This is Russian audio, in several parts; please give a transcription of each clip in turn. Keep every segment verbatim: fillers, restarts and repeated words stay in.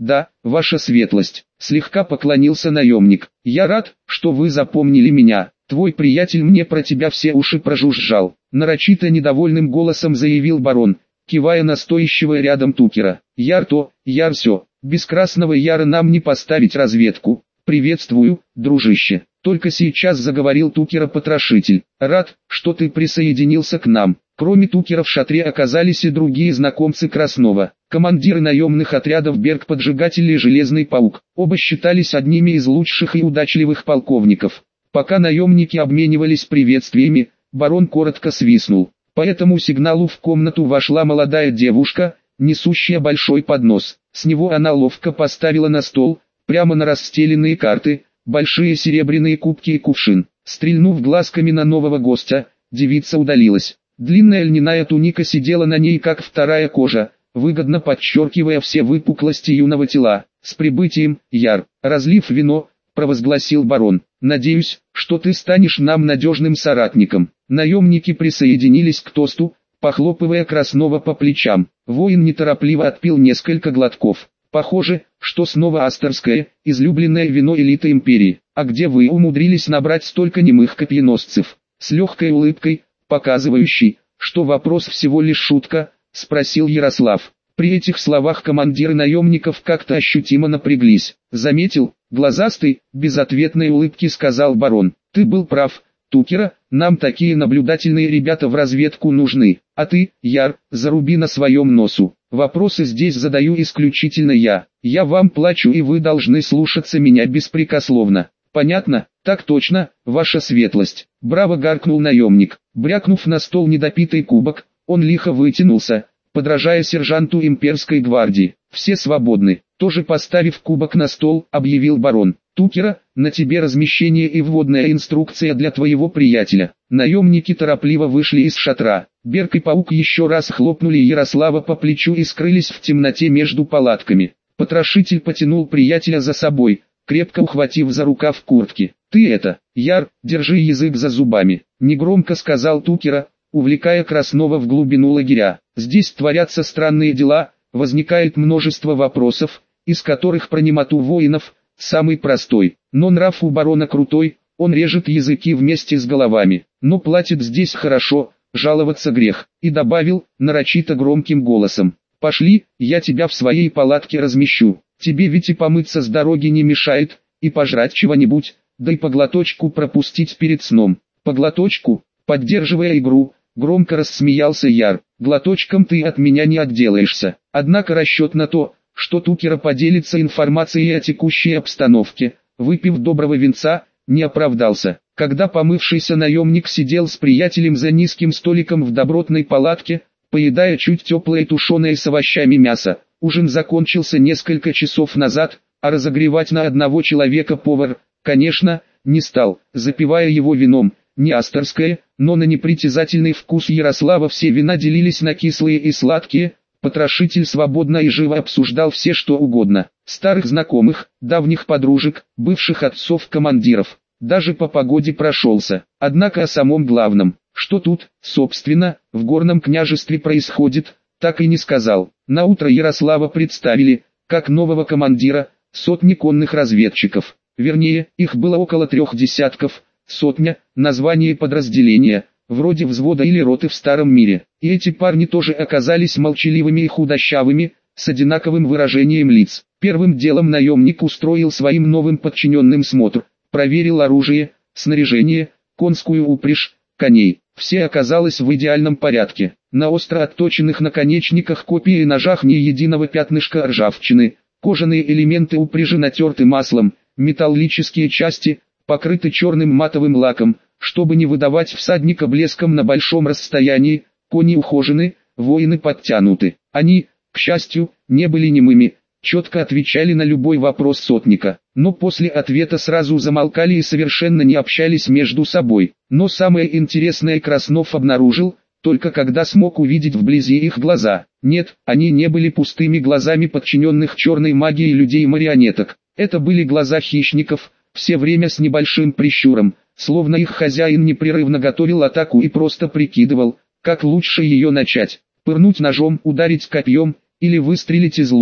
Да, ваша светлость, слегка поклонился наемник. Я рад, что вы запомнили меня. Твой приятель мне про тебя все уши прожужжал. Нарочито недовольным голосом заявил барон, кивая на стоящего рядом Тукера. Яр то, яр сё, без красного яра нам не поставить разведку. Приветствую, дружище. Только сейчас заговорил Тукера-потрошитель. Рад, что ты присоединился к нам. Кроме Тукера в шатре оказались и другие знакомцы Краснова. Командиры наемных отрядов Берг-поджигатель и Железный паук. Оба считались одними из лучших и удачливых полковников. Пока наемники обменивались приветствиями, барон коротко свистнул. По этому сигналу в комнату вошла молодая девушка, несущая большой поднос. С него она ловко поставила на стол, прямо на расстеленные карты, большие серебряные кубки и кувшин. Стрельнув глазками на нового гостя, девица удалилась. Длинная льняная туника сидела на ней как вторая кожа, выгодно подчеркивая все выпуклости юного тела. «С прибытием, Яр!» Разлив вино, провозгласил барон. «Надеюсь, что ты станешь нам надежным соратником». Наемники присоединились к тосту, похлопывая Краснова по плечам. Воин неторопливо отпил несколько глотков. «Похоже, что снова астерское, излюбленное вино элиты империи. А где вы умудрились набрать столько немых копьеносцев?» С легкой улыбкой, показывающей, что вопрос всего лишь шутка, спросил Ярослав. При этих словах командиры наемников как-то ощутимо напряглись. «Заметил?» Глазастый, безответной улыбки сказал барон. «Ты был прав, Тукера, нам такие наблюдательные ребята в разведку нужны. А ты, Яр, заруби на своем носу. Вопросы здесь задаю исключительно я. Я вам плачу и вы должны слушаться меня беспрекословно. Понятно?» «Так точно, ваша светлость». Браво гаркнул наемник. Брякнув на стол недопитый кубок, он лихо вытянулся, подражая сержанту имперской гвардии. «Все свободны». Тоже поставив кубок на стол, объявил барон. «Тукера, на тебе размещение и вводная инструкция для твоего приятеля». Наемники торопливо вышли из шатра. Берг и Паук еще раз хлопнули Ярослава по плечу и скрылись в темноте между палатками. Потрошитель потянул приятеля за собой, крепко ухватив за рукав куртки. «Ты это, Яр, держи язык за зубами», — негромко сказал Тукера, увлекая Краснова в глубину лагеря. «Здесь творятся странные дела, возникает множество вопросов, из которых про немоту воинов, самый простой. Но нрав у барона крутой, он режет языки вместе с головами. Но платит здесь хорошо, жаловаться грех». И добавил, нарочито громким голосом. «Пошли, я тебя в своей палатке размещу. Тебе ведь и помыться с дороги не мешает, и пожрать чего-нибудь, да и по глоточку пропустить перед сном». «По глоточку?» Поддерживая игру, громко рассмеялся Яр. «Глоточком ты от меня не отделаешься». Однако расчет на то, что Тукера поделится информацией о текущей обстановке, выпив доброго винца, не оправдался. Когда помывшийся наемник сидел с приятелем за низким столиком в добротной палатке, поедая чуть теплое тушеное с овощами мясо, ужин закончился несколько часов назад, а разогревать на одного человека повар, конечно, не стал, запивая его вином. Не астерское, но на непритязательный вкус Ярослава все вина делились на кислые и сладкие. Потрошитель свободно и живо обсуждал все что угодно. Старых знакомых, давних подружек, бывших отцов-командиров. Даже по погоде прошелся. Однако о самом главном, что тут, собственно, в горном княжестве происходит, так и не сказал. Наутро Ярослава представили, как нового командира, сотни конных разведчиков. Вернее, их было около трех десятков. Сотня, название подразделения, вроде взвода или роты в старом мире. И эти парни тоже оказались молчаливыми и худощавыми, с одинаковым выражением лиц. Первым делом наемник устроил своим новым подчиненным смотр, проверил оружие, снаряжение, конскую упряжь, коней. Все оказалось в идеальном порядке. На остро отточенных наконечниках копий и ножах ни единого пятнышка ржавчины, кожаные элементы упряжи натерты маслом, металлические части покрыты черным матовым лаком, чтобы не выдавать всадника блеском на большом расстоянии. Кони ухожены, воины подтянуты. Они, к счастью, не были немыми, четко отвечали на любой вопрос сотника, но после ответа сразу замолкали и совершенно не общались между собой. Но самое интересное Краснов обнаружил, только когда смог увидеть вблизи их глаза. Нет, они не были пустыми глазами подчиненных черной магии людей-марионеток. Это были глаза хищников, все время с небольшим прищуром, словно их хозяин непрерывно готовил атаку и просто прикидывал, как лучше ее начать. Пырнуть ножом, ударить копьем, или выстрелить из лука.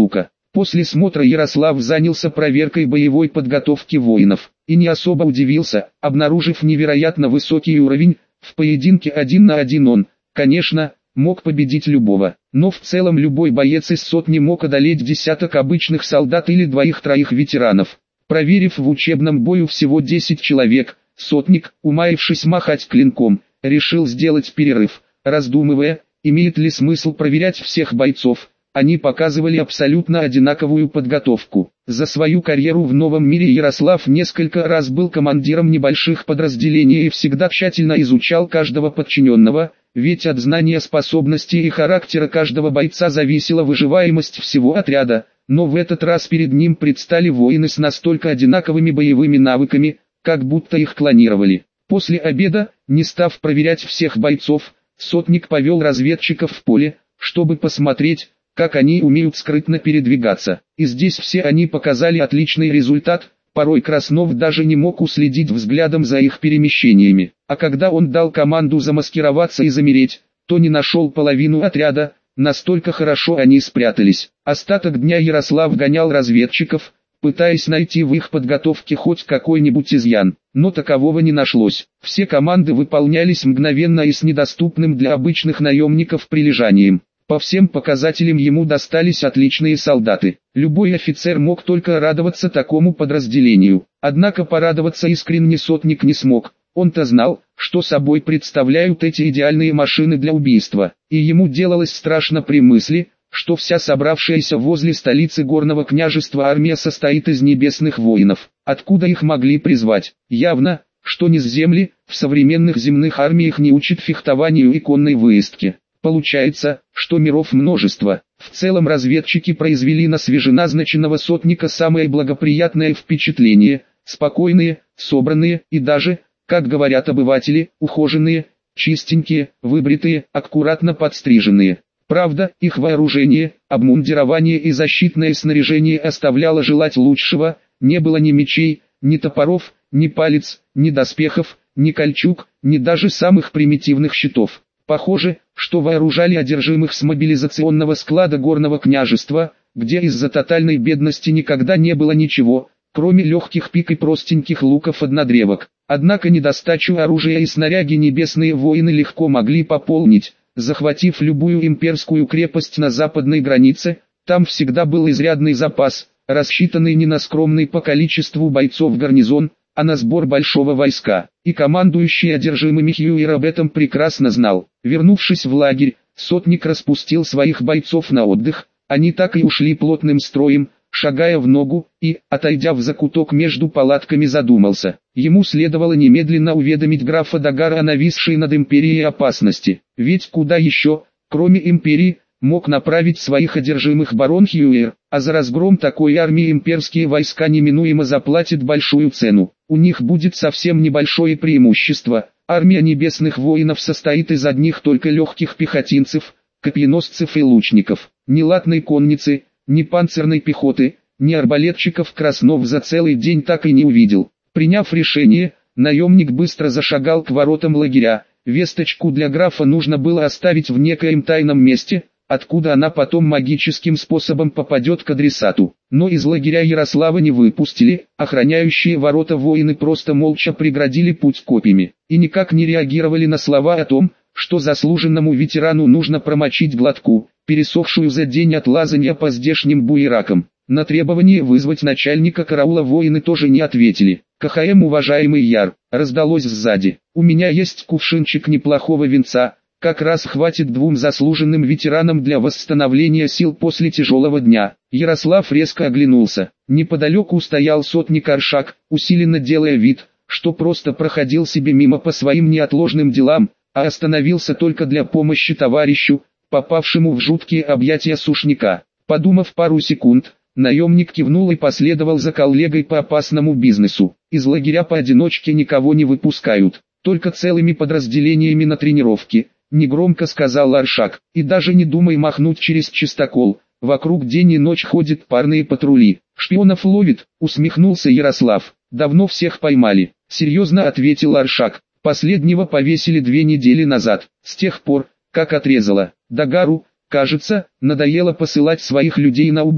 После смотра Ярослав занялся проверкой боевой подготовки воинов, и не особо удивился, обнаружив невероятно высокий уровень. В поединке один на один он, конечно, мог победить любого, но в целом любой боец из сотни мог одолеть десяток обычных солдат или двоих-троих ветеранов. Проверив в учебном бою всего десять человек, сотник, умаявшись махать клинком, решил сделать перерыв, раздумывая, имеет ли смысл проверять всех бойцов. Они показывали абсолютно одинаковую подготовку. За свою карьеру в новом мире Ярослав несколько раз был командиром небольших подразделений и всегда тщательно изучал каждого подчиненного, ведь от знания способностей и характера каждого бойца зависела выживаемость всего отряда. Но в этот раз перед ним предстали воины с настолько одинаковыми боевыми навыками, как будто их клонировали. После обеда, не став проверять всех бойцов, сотник повел разведчиков в поле, чтобы посмотреть, как они умеют скрытно передвигаться. И здесь все они показали отличный результат, порой Краснов даже не мог уследить взглядом за их перемещениями. А когда он дал команду замаскироваться и замереть, то не нашел половину отряда, настолько хорошо они спрятались. Остаток дня Ярослав гонял разведчиков, пытаясь найти в их подготовке хоть какой-нибудь изъян, но такового не нашлось. Все команды выполнялись мгновенно и с недоступным для обычных наемников прилежанием. По всем показателям ему достались отличные солдаты. Любой офицер мог только радоваться такому подразделению. Однако порадоваться искренне сотник не смог. Он-то знал, что собой представляют эти идеальные машины для убийства. И ему делалось страшно при мысли, что вся собравшаяся возле столицы горного княжества армия состоит из небесных воинов. Откуда их могли призвать? Явно, что не с земли, в современных земных армиях не учат фехтованию и конной выездке. Получается, что миров множество. В целом разведчики произвели на свеженазначенного сотника самое благоприятное впечатление: спокойные, собранные и даже, как говорят обыватели, ухоженные, чистенькие, выбритые, аккуратно подстриженные. Правда, их вооружение, обмундирование и защитное снаряжение оставляло желать лучшего. Не было ни мечей, ни топоров, ни палец, ни доспехов, ни кольчуг, ни даже самых примитивных щитов. Похоже, что вооружали одержимых с мобилизационного склада горного княжества, где из-за тотальной бедности никогда не было ничего, кроме легких пик и простеньких луков-однодревок. Однако недостачу оружия и снаряги небесные воины легко могли пополнить, захватив любую имперскую крепость на западной границе. Там всегда был изрядный запас, рассчитанный не на скромный по количеству бойцов гарнизон, а на сбор большого войска. И командующий одержимыми Хьюир об этом прекрасно знал. Вернувшись в лагерь, сотник распустил своих бойцов на отдых. Они так и ушли плотным строем, шагая в ногу, и, отойдя в закуток между палатками, задумался. Ему следовало немедленно уведомить графа Дагара о нависшей над империей опасности. Ведь куда еще, кроме империи, мог направить своих одержимых барон Хьюир, а за разгром такой армии имперские войска неминуемо заплатят большую цену. У них будет совсем небольшое преимущество. Армия небесных воинов состоит из одних только легких пехотинцев, копьеносцев и лучников. Ни латной конницы, ни панцирной пехоты, ни арбалетчиков Краснов за целый день так и не увидел. Приняв решение, наемник быстро зашагал к воротам лагеря. Весточку для графа нужно было оставить в некоем тайном месте, откуда она потом магическим способом попадет к адресату. Но из лагеря Ярослава не выпустили, охраняющие ворота воины просто молча преградили путь копьями, и никак не реагировали на слова о том, что заслуженному ветерану нужно промочить глотку, пересохшую за день от лазанья по здешним буеракам. На требование вызвать начальника караула воины тоже не ответили. «КХМ, уважаемый Яр», раздалось сзади, «у меня есть кувшинчик неплохого винца, как раз хватит двум заслуженным ветеранам для восстановления сил после тяжелого дня». Ярослав резко оглянулся. Неподалеку стоял сотник Аршак, усиленно делая вид, что просто проходил себе мимо по своим неотложным делам, а остановился только для помощи товарищу, попавшему в жуткие объятия сушняка. Подумав пару секунд, наемник кивнул и последовал за коллегой по опасному бизнесу. Из лагеря поодиночке никого не выпускают, только целыми подразделениями на тренировке, негромко сказал Аршак. И даже не думай махнуть через чистокол, вокруг день и ночь ходят парные патрули. Шпионов ловит, усмехнулся Ярослав. Давно всех поймали, серьезно ответил Аршак. Последнего повесили две недели назад, с тех пор, как отрезало. Дагару, кажется, надоело посылать своих людей на убой.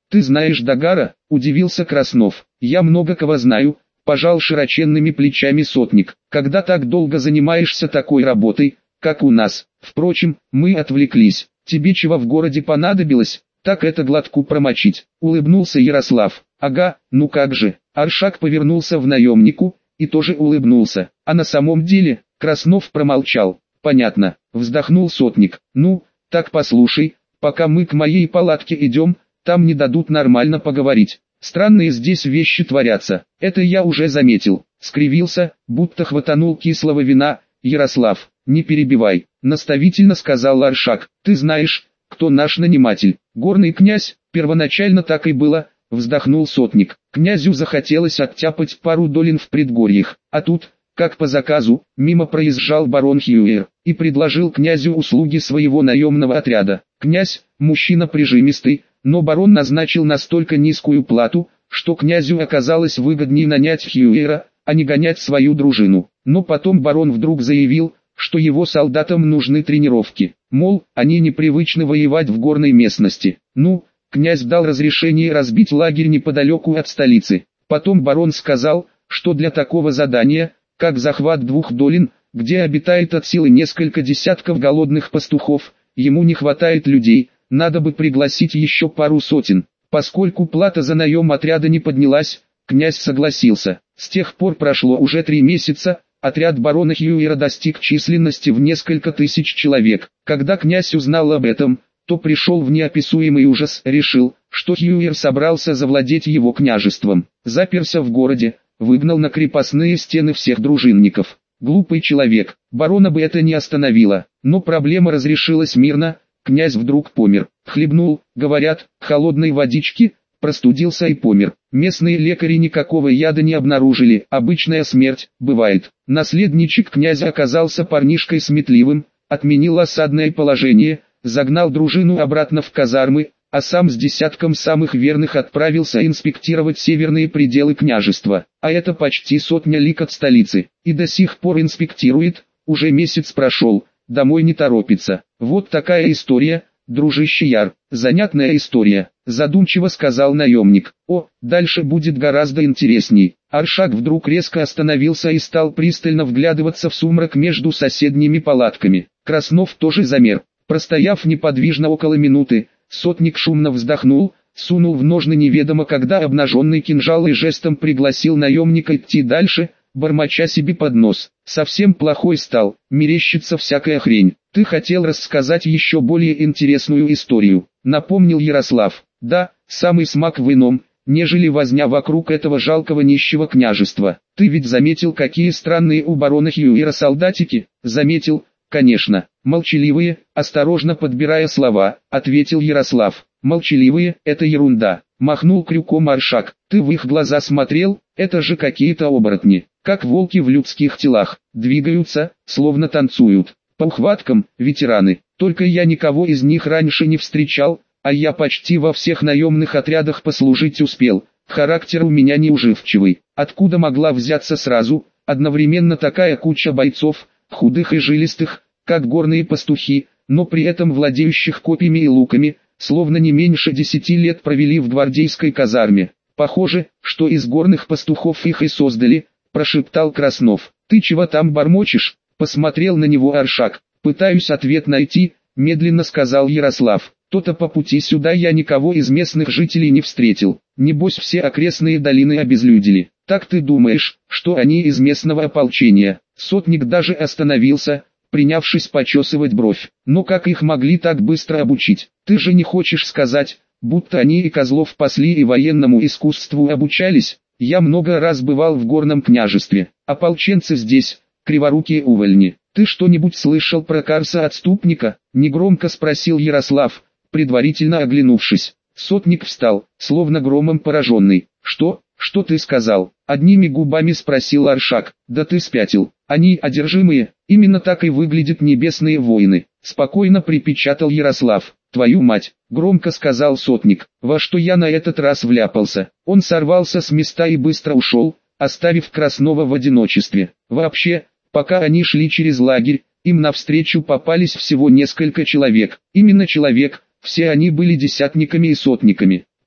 Ты знаешь Дагара? Удивился Краснов. Я много кого знаю, пожал широченными плечами сотник. Когда так долго занимаешься такой работой, как у нас. Впрочем, мы отвлеклись. Тебе чего в городе понадобилось? Так это глотку промочить. Улыбнулся Ярослав. Ага, ну как же. Аршак повернулся в наемнику и тоже улыбнулся. А на самом деле, Краснов промолчал. Понятно, вздохнул сотник. Ну, так послушай, пока мы к моей палатке идем, там не дадут нормально поговорить. Странные здесь вещи творятся. Это я уже заметил. Скривился, будто хватанул кислого вина. Ярослав, не перебивай, наставительно сказал Аршак. Ты знаешь, кто наш наниматель? Горный князь. Первоначально так и было, вздохнул сотник. Князю захотелось оттяпать пару долин в предгорьях, а тут, как по заказу, мимо проезжал барон Хьюер и предложил князю услуги своего наемного отряда. Князь, мужчина прижимистый, но барон назначил настолько низкую плату, что князю оказалось выгоднее нанять Хьюера, а не гонять свою дружину. Но потом барон вдруг заявил, что его солдатам нужны тренировки, мол, они непривычны воевать в горной местности. Ну, князь дал разрешение разбить лагерь неподалеку от столицы. Потом барон сказал, что для такого задания, как захват двух долин, где обитает от силы несколько десятков голодных пастухов, ему не хватает людей, надо бы пригласить еще пару сотен. Поскольку плата за наем отряда не поднялась, князь согласился. С тех пор прошло уже три месяца, отряд барона Хьюера достиг численности в несколько тысяч человек. Когда князь узнал об этом, то пришел в неописуемый ужас, решил, что Хьюер собрался завладеть его княжеством. Заперся в городе, выгнал на крепостные стены всех дружинников. Глупый человек, барона бы это не остановило, но проблема разрешилась мирно. Князь вдруг помер, хлебнул, говорят, холодной водички, простудился и помер. Местные лекари никакого яда не обнаружили, обычная смерть, бывает. Наследничек князя оказался парнишкой сметливым, отменил осадное положение, загнал дружину обратно в казармы, а сам с десятком самых верных отправился инспектировать северные пределы княжества. А это почти сотня лиг от столицы, и до сих пор инспектирует, уже месяц прошел. Домой не торопится. Вот такая история, дружище Яр, занятная история, задумчиво сказал наемник. О, дальше будет гораздо интересней. Аршак вдруг резко остановился и стал пристально вглядываться в сумрак между соседними палатками. Краснов тоже замер. Простояв неподвижно около минуты, сотник шумно вздохнул, сунул в ножны неведомо когда обнаженный кинжал и жестом пригласил наемника идти дальше, бормоча себе под нос. Совсем плохой стал, мерещится всякая хрень. Ты хотел рассказать еще более интересную историю, напомнил Ярослав. Да, самый смак в ином, нежели возня вокруг этого жалкого нищего княжества. Ты ведь заметил, какие странные у барона Хьюера солдатики? Заметил, конечно. Молчаливые, осторожно подбирая слова, ответил Ярослав. Молчаливые, это ерунда. Махнул крюком Аршак. Ты в их глаза смотрел? Это же какие-то оборотни, как волки в людских телах, двигаются, словно танцуют. По ухваткам, ветераны. Только я никого из них раньше не встречал, а я почти во всех наемных отрядах послужить успел. Характер у меня неуживчивый. Откуда могла взяться сразу, одновременно такая куча бойцов, худых и жилистых, как горные пастухи, но при этом владеющих копьями и луками, словно не меньше десяти лет провели в гвардейской казарме. Похоже, что из горных пастухов их и создали, прошептал Краснов. Ты чего там бормочешь? Посмотрел на него Аршак. Пытаюсь ответ найти, медленно сказал Ярослав. То-то по пути сюда я никого из местных жителей не встретил. Небось все окрестные долины обезлюдили. Так ты думаешь, что они из местного ополчения? Сотник даже остановился, принявшись почесывать бровь. Но как их могли так быстро обучить? Ты же не хочешь сказать, будто они и козлов пасли и военному искусству обучались? Я много раз бывал в горном княжестве. Ополченцы здесь, криворукие увольни. Ты что-нибудь слышал про Карса-отступника? Негромко спросил Ярослав, предварительно оглянувшись. Сотник встал, словно громом пораженный. Что? Что ты сказал? Одними губами спросил Аршак. Да ты спятил. Они одержимые, именно так и выглядят небесные воины. Спокойно припечатал Ярослав. Твою мать, громко сказал сотник. Во что я на этот раз вляпался? Он сорвался с места и быстро ушел, оставив Краснова в одиночестве. Вообще, пока они шли через лагерь, им навстречу попались всего несколько человек. Именно человек, все они были десятниками и сотниками.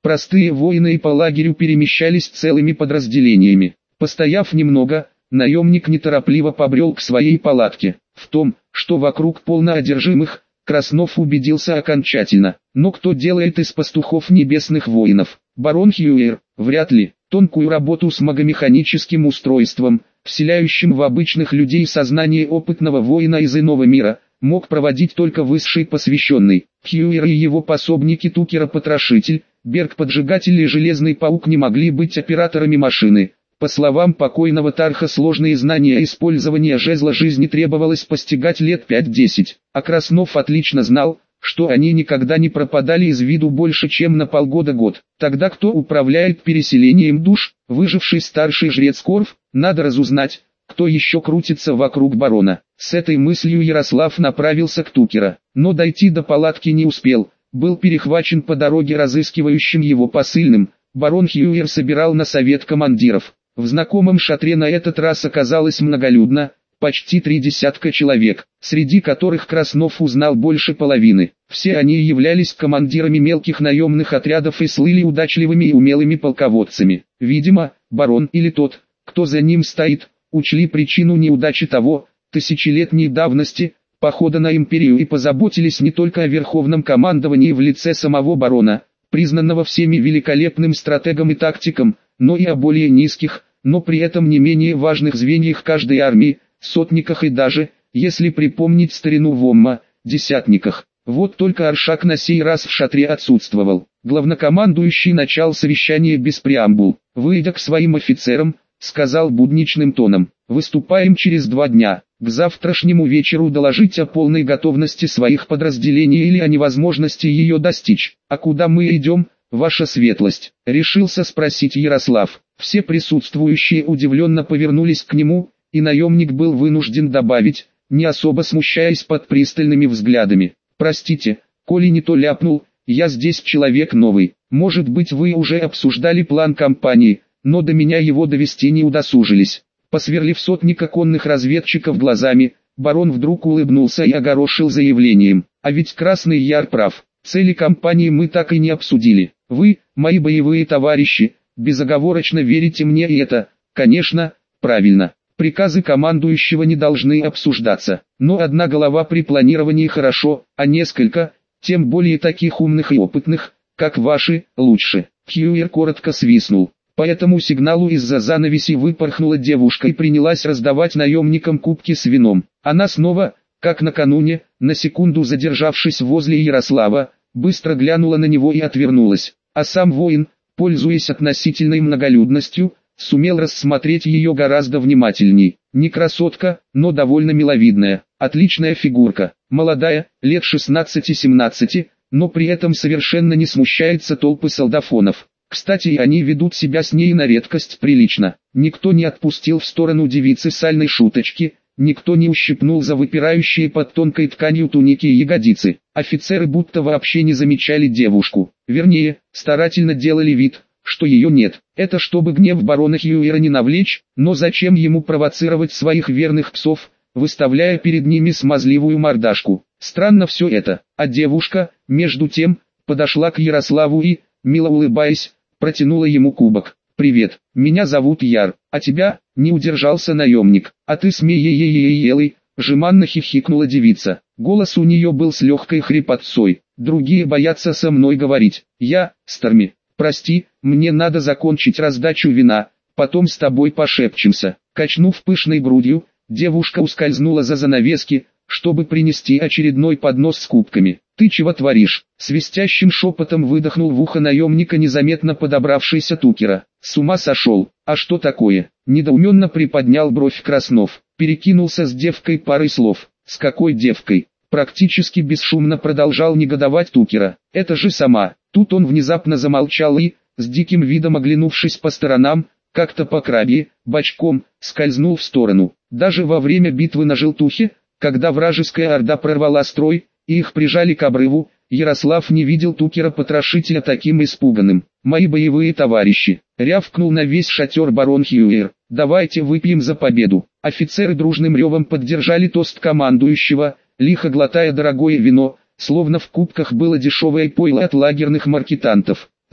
Простые воины и по лагерю перемещались целыми подразделениями. Постояв немного, наемник неторопливо побрел к своей палатке. В том, что вокруг полно одержимых, Краснов убедился окончательно. Но кто делает из пастухов небесных воинов? Барон Хьюир, вряд ли. Тонкую работу с магомеханическим устройством, вселяющим в обычных людей сознание опытного воина из иного мира, мог проводить только высший посвященный. Хьюир и его пособники Тукера-потрошитель, Берг-поджигатель и Железный паук не могли быть операторами машины. По словам покойного Тарха, сложные знания использования жезла жизни требовалось постигать лет пять-десять, а Краснов отлично знал, что они никогда не пропадали из виду больше чем на полгода-год. Тогда кто управляет переселением душ? Выживший старший жрец Корф? Надо разузнать, кто еще крутится вокруг барона. С этой мыслью Ярослав направился к Тукера, но дойти до палатки не успел, был перехвачен по дороге разыскивающим его посыльным. Барон Хьюир собирал на совет командиров. В знакомом шатре на этот раз оказалось многолюдно, почти три десятка человек, среди которых Краснов узнал больше половины. Все они являлись командирами мелких наемных отрядов и слыли удачливыми и умелыми полководцами. Видимо, барон или тот, кто за ним стоит, учли причину неудачи того, тысячелетней давности, похода на империю и позаботились не только о верховном командовании в лице самого барона, признанного всеми великолепным стратегом и тактиком, но и о более низких, но при этом не менее важных звеньях каждой армии, сотниках и даже, если припомнить старину Вомма, десятниках. Вот только Аршак на сей раз в шатре отсутствовал. Главнокомандующий начал совещание без преамбул. Выйдя к своим офицерам, сказал будничным тоном: «Выступаем через два дня. К завтрашнему вечеру доложить о полной готовности своих подразделений или о невозможности ее достичь. А куда мы идем, ваша светлость?» — решился спросить Ярослав. Все присутствующие удивленно повернулись к нему, и наемник был вынужден добавить, не особо смущаясь под пристальными взглядами: «Простите, коли не то ляпнул, я здесь человек новый. Может быть, вы уже обсуждали план кампании, но до меня его довести не удосужились». Посверлив сотника конных разведчиков глазами, барон вдруг улыбнулся и огорошил заявлением: «А ведь Красный Яр прав, цели кампании мы так и не обсудили. Вы, мои боевые товарищи, безоговорочно верите мне, и это, конечно, правильно. Приказы командующего не должны обсуждаться, но одна голова при планировании хорошо, а несколько, тем более таких умных и опытных, как ваши, лучше». Хьюир коротко свистнул. По этому сигналу из-за занавеси выпорхнула девушка и принялась раздавать наемникам кубки с вином. Она снова, как накануне, на секунду задержавшись возле Ярослава, быстро глянула на него и отвернулась. А сам воин, пользуясь относительной многолюдностью, сумел рассмотреть ее гораздо внимательней. Не красотка, но довольно миловидная, отличная фигурка, молодая, лет шестнадцати-семнадцати, но при этом совершенно не смущается толпы солдафонов. Кстати, и они ведут себя с ней на редкость прилично. Никто не отпустил в сторону девицы сальной шуточки, никто не ущипнул за выпирающие под тонкой тканью туники и ягодицы. Офицеры будто вообще не замечали девушку. Вернее, старательно делали вид, что ее нет. Это чтобы гнев барона Хьюира не навлечь, но зачем ему провоцировать своих верных псов, выставляя перед ними смазливую мордашку? Странно все это. А девушка, между тем, подошла к Ярославу и, мило улыбаясь, протянула ему кубок. «Привет, меня зовут Яр, а тебя?» — не удержался наемник. «А ты смеей-елый», — жеманно хихикнула девица. Голос у нее был с легкой хрипотцой. «Другие боятся со мной говорить. Я, Старми, прости, мне надо закончить раздачу вина, потом с тобой пошепчемся». Качнув пышной грудью, девушка ускользнула за занавески, чтобы принести очередной поднос с кубками. «Ты чего творишь?» — свистящим шепотом выдохнул в ухо наемника незаметно подобравшийся Тукера. «С ума сошел? А что такое?» — недоуменно приподнял бровь Краснов. Перекинулся с девкой парой слов. «С какой девкой?» — практически бесшумно продолжал негодовать Тукера. «Это же сама». Тут он внезапно замолчал и, с диким видом оглянувшись по сторонам, как-то по крабе, бочком, скользнул в сторону. Даже во время битвы на Желтухе, когда вражеская орда прорвала строй, и их прижали к обрыву, Ярослав не видел Тукера-потрошителя таким испуганным. «Мои боевые товарищи!» — рявкнул на весь шатер барон Хьюир. «Давайте выпьем за победу!» Офицеры дружным ревом поддержали тост командующего, лихо глотая дорогое вино, словно в кубках было дешевое пойло от лагерных маркетантов.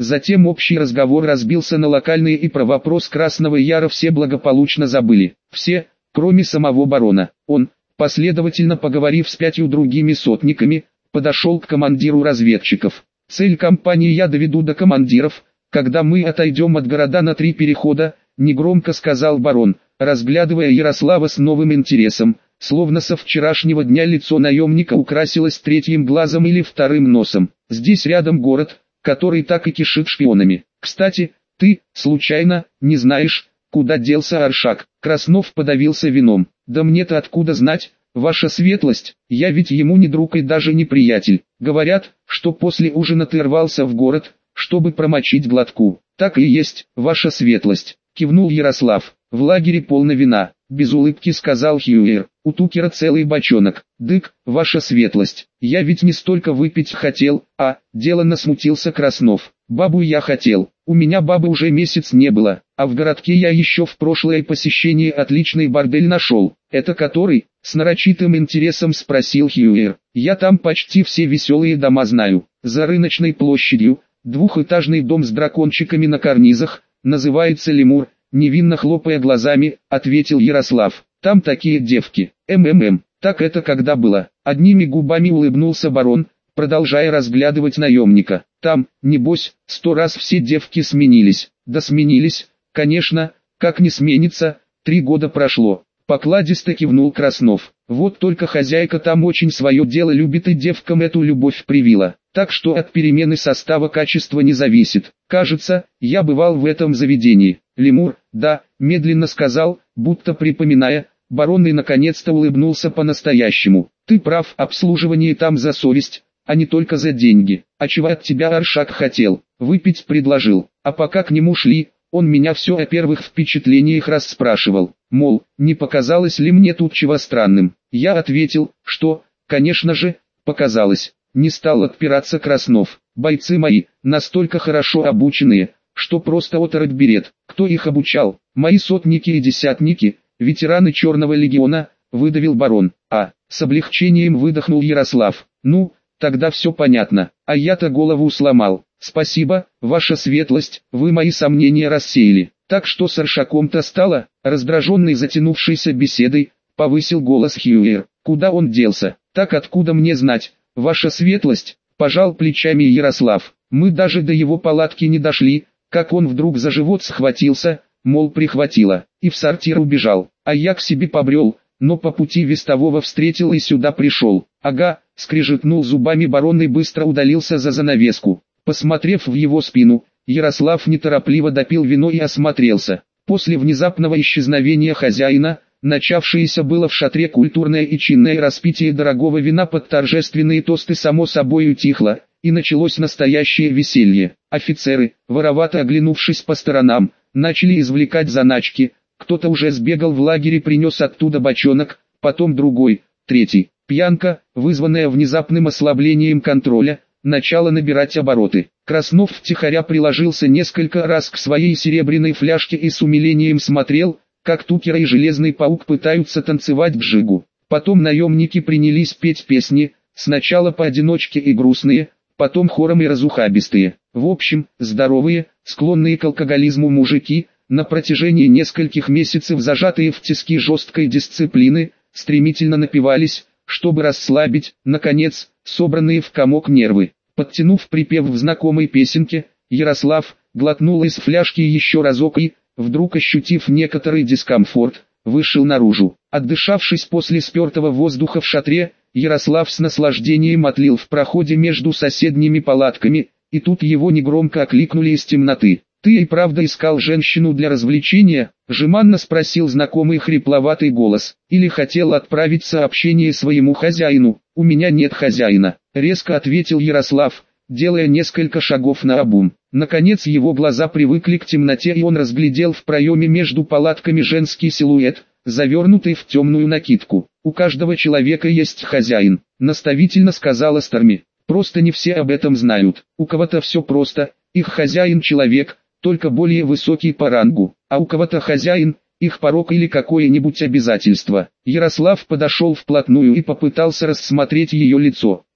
Затем общий разговор разбился на локальные, и про вопрос Красного Яра все благополучно забыли. Все, кроме самого барона. Он, последовательно поговорив с пятью другими сотниками, подошел к командиру разведчиков. «Цель кампании я доведу до командиров, когда мы отойдем от города на три перехода», негромко сказал барон, разглядывая Ярослава с новым интересом, словно со вчерашнего дня лицо наемника украсилось третьим глазом или вторым носом. «Здесь рядом город, который так и кишит шпионами. Кстати, ты, случайно, не знаешь, куда делся Аршак?» Краснов подавился вином. «Да мне-то откуда знать, ваша светлость, я ведь ему не друг и даже не приятель. Говорят, что после ужина ты рвался в город, чтобы промочить глотку». «Так и есть, ваша светлость», кивнул Ярослав. «В лагере полно вина», без улыбки сказал Хьюер. «У Тукера целый бочонок». «Дык, ваша светлость, я ведь не столько выпить хотел, а...» деланно смутился Краснов. «Бабу я хотел, у меня бабы уже месяц не было, а в городке я еще в прошлое посещение отличный бордель нашел». «Это который?» с нарочитым интересом спросил Хьюер. «Я там почти все веселые дома знаю. За рыночной площадью, двухэтажный дом с дракончиками на карнизах, называется Лемур», невинно хлопая глазами, ответил Ярослав. «Там такие девки. МММ. Так это когда было?» Одними губами улыбнулся барон, продолжая разглядывать наемника. «Там, небось, сто раз все девки сменились». «Да сменились, конечно, как не сменится, три года прошло», покладисто кивнул Краснов. «Вот только хозяйка там очень свое дело любит и девкам эту любовь привила. Так что от перемены состава качества не зависит. Кажется, я бывал в этом заведении». «Лемур, да», медленно сказал, будто припоминая, барон и наконец-то улыбнулся по-настоящему. «Ты прав, обслуживание там за совесть, а не только за деньги. А чего от тебя Аршак хотел?» «Выпить предложил, а пока к нему шли, он меня все о первых впечатлениях расспрашивал, мол, не показалось ли мне тут чего странным?» Я ответил, что, конечно же, показалось. Не стал отпираться Краснов. «Бойцы мои, настолько хорошо обученные, что просто оторопь берет». «Кто их обучал?» «Мои сотники и десятники, ветераны Черного легиона», выдавил барон. «А», с облегчением выдохнул Ярослав. «Ну, тогда все понятно, а я-то голову сломал». «Спасибо, ваша светлость, вы мои сомнения рассеяли». «Так что с Аршаком-то стало?» Раздраженный затянувшейся беседой, повысил голос Хьюер. «Куда он делся?» «Так откуда мне знать, ваша светлость?» Пожал плечами Ярослав. «Мы даже до его палатки не дошли, как он вдруг за живот схватился, мол прихватило, и в сортир убежал. А я к себе побрел, но по пути вестового встретил и сюда пришел». «Ага», скрежетнул зубами барон и быстро удалился за занавеску. Посмотрев в его спину, Ярослав неторопливо допил вино и осмотрелся. После внезапного исчезновения хозяина, начавшееся было в шатре культурное и чинное распитие дорогого вина под торжественные тосты само собой утихло, и началось настоящее веселье. Офицеры, воровато оглянувшись по сторонам, начали извлекать заначки. Кто-то уже сбегал в лагерь и принес оттуда бочонок, потом другой, третий. Пьянка, вызванная внезапным ослаблением контроля, начала набирать обороты. Краснов втихаря приложился несколько раз к своей серебряной фляжке и с умилением смотрел, как Тукера и Железный Паук пытаются танцевать джигу. Потом наемники принялись петь песни, сначала поодиночке и грустные, потом хором и разухабистые. В общем, здоровые, склонные к алкоголизму мужики, на протяжении нескольких месяцев зажатые в тиски жесткой дисциплины, стремительно напивались, чтобы расслабить, наконец, собранные в комок нервы. Подтянув припев в знакомой песенке, Ярослав глотнул из фляжки еще разок и, вдруг ощутив некоторый дискомфорт, вышел наружу. Отдышавшись после спертого воздуха в шатре, Ярослав с наслаждением отлил в проходе между соседними палатками, и тут его негромко окликнули из темноты. «Ты и правда искал женщину для развлечения?» — жеманно спросил знакомый хрипловатый голос. «Или хотел отправить сообщение своему хозяину?» «У меня нет хозяина», — резко ответил Ярослав, делая несколько шагов наобум. Наконец его глаза привыкли к темноте, и он разглядел в проеме между палатками женский силуэт, завернутый в темную накидку. «У каждого человека есть хозяин», — наставительно сказала Старми. «Просто не все об этом знают. У кого-то все просто, их хозяин человек, только более высокий по рангу, а у кого-то хозяин, их порок или какое-нибудь обязательство». Ярослав подошел вплотную и попытался рассмотреть ее лицо.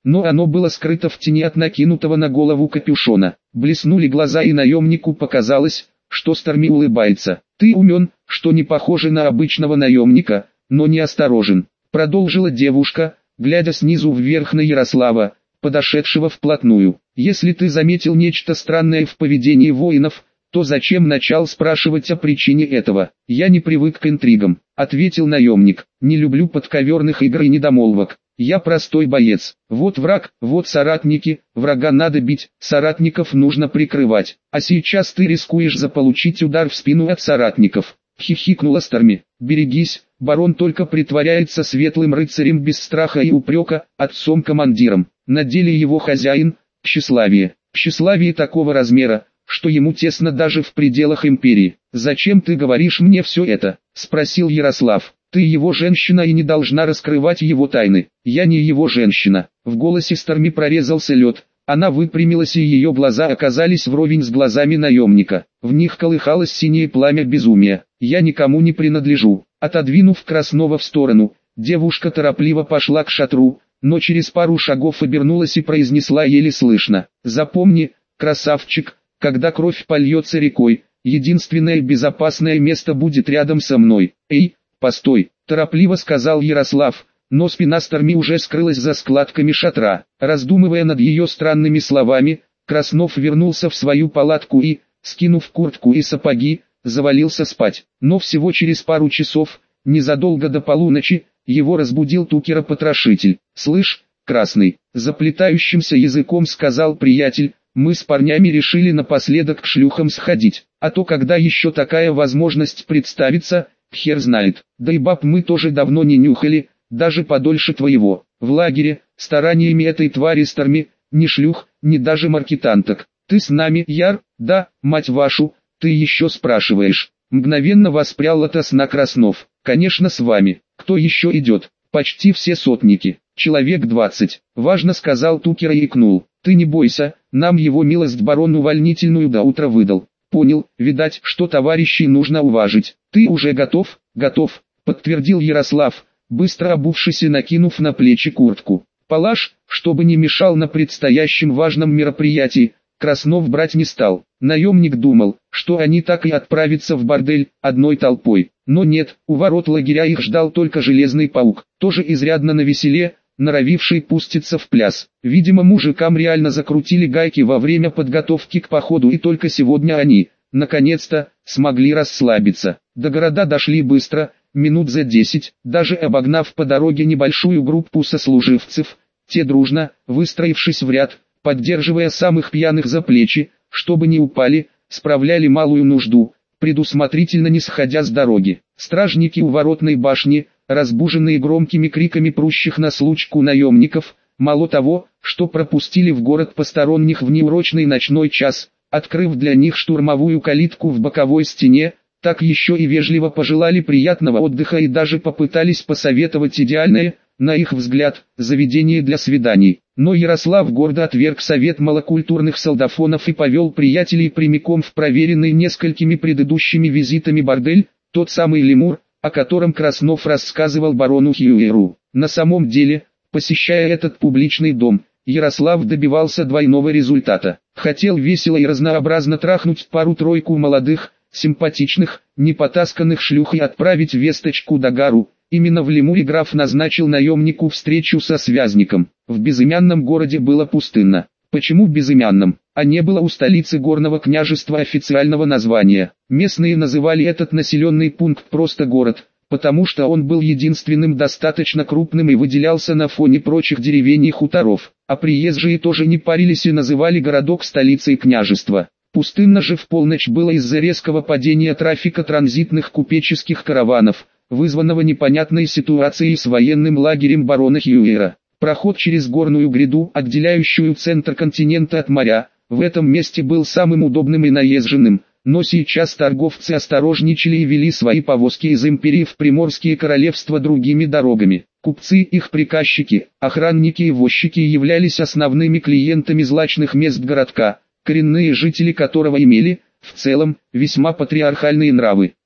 но оно было скрыто в тени от накинутого на голову капюшона. Блеснули глаза, и наемнику показалось, что Старми улыбается. «Ты умен, что не похоже на обычного наемника, но не осторожен», — продолжила девушка, глядя снизу вверх на Ярослава, подошедшего вплотную. «Если ты заметил нечто странное в поведении воинов, то зачем начал спрашивать о причине этого?» «Я не привык к интригам», — ответил наемник. «Не люблю подковерных игр и недомолвок. Я простой боец. Вот враг, вот соратники, врага надо бить, соратников нужно прикрывать. А сейчас ты рискуешь заполучить удар в спину от соратников», — хихикнула Старми. «Берегись, барон только притворяется светлым рыцарем без страха и упрека, отцом-командиром. На деле его хозяин — тщеславие. Тщеславие такого размера, что ему тесно даже в пределах империи». «Зачем ты говоришь мне все это?» — спросил Ярослав. «Ты его женщина и не должна раскрывать его тайны». «Я не его женщина». В голосе Старми прорезался лед. Она выпрямилась, и ее глаза оказались вровень с глазами наемника. В них колыхалось синее пламя безумия. «Я никому не принадлежу». Отодвинув Краснова в сторону, девушка торопливо пошла к шатру, но через пару шагов обернулась и произнесла еле слышно: «Запомни, красавчик, когда кровь польется рекой, единственное безопасное место будет рядом со мной». «Эй, постой», — торопливо сказал Ярослав, но спина Старми уже скрылась за складками шатра. Раздумывая над ее странными словами, Краснов вернулся в свою палатку и, скинув куртку и сапоги, завалился спать. Но всего через пару часов, незадолго до полуночи, его разбудил Тукера-потрошитель. «Слышь, Красный», — заплетающимся языком сказал приятель, «мы с парнями решили напоследок к шлюхам сходить, а то когда еще такая возможность представится, хер знает. Да и баб мы тоже давно не нюхали, даже подольше твоего. В лагере, стараниями этой твари Старми, ни шлюх, ни даже маркетанток. Ты с нами, Яр?» «Да, мать вашу, ты еще спрашиваешь». Мгновенно воспрял ото сна Краснов. «Конечно, с вами. Кто еще идет?» «Почти все сотники. Человек двадцать. Важно», сказал Тукер и икнул. «Ты не бойся, нам его милость барон увольнительную до утра выдал». «Понял, видать, что товарищей нужно уважить». «Ты уже готов?» «Готов», подтвердил Ярослав, быстро обувшись и накинув на плечи куртку. Палаш, чтобы не мешал на предстоящем важном мероприятии, Краснов брать не стал. Наемник думал, что они так и отправятся в бордель, одной толпой. Но нет, у ворот лагеря их ждал только Железный Паук, тоже изрядно навеселе, норовивший пуститься в пляс. Видимо, мужикам реально закрутили гайки во время подготовки к походу, и только сегодня они, наконец-то, смогли расслабиться. До города дошли быстро, минут за десять, даже обогнав по дороге небольшую группу сослуживцев. Те дружно, выстроившись в ряд, поддерживая самых пьяных за плечи, чтобы не упали, справляли малую нужду, предусмотрительно не сходя с дороги. Стражники у воротной башни, разбуженные громкими криками прущих на случку наемников, мало того, что пропустили в город посторонних в неурочный ночной час, открыв для них штурмовую калитку в боковой стене, так еще и вежливо пожелали приятного отдыха и даже попытались посоветовать идеальное, на их взгляд, заведение для свиданий. Но Ярослав гордо отверг совет малокультурных солдафонов и повел приятелей прямиком в проверенный несколькими предыдущими визитами бордель, тот самый лемур, о котором Краснов рассказывал барону Хьюеру. На самом деле, посещая этот публичный дом, Ярослав добивался двойного результата. Хотел весело и разнообразно трахнуть пару-тройку молодых, симпатичных, непотасканных шлюх и отправить весточку Дагару. Именно в Лемуре граф назначил наемнику встречу со связником. В безымянном городе было пустынно. Почему безымянном? А не было у столицы горного княжества официального названия. Местные называли этот населенный пункт просто город, потому что он был единственным достаточно крупным и выделялся на фоне прочих деревень и хуторов. А приезжие тоже не парились и называли городок столицей княжества. Пустынно же в полночь было из-за резкого падения трафика транзитных купеческих караванов, вызванного непонятной ситуацией с военным лагерем барона Хьюера. Проход через горную гряду, отделяющую центр континента от моря, в этом месте был самым удобным и наезженным, но сейчас торговцы осторожничали и вели свои повозки из империи в Приморские королевства другими дорогами. Купцы, их приказчики, охранники и возчики являлись основными клиентами злачных мест городка, коренные жители которого имели, в целом, весьма патриархальные нравы.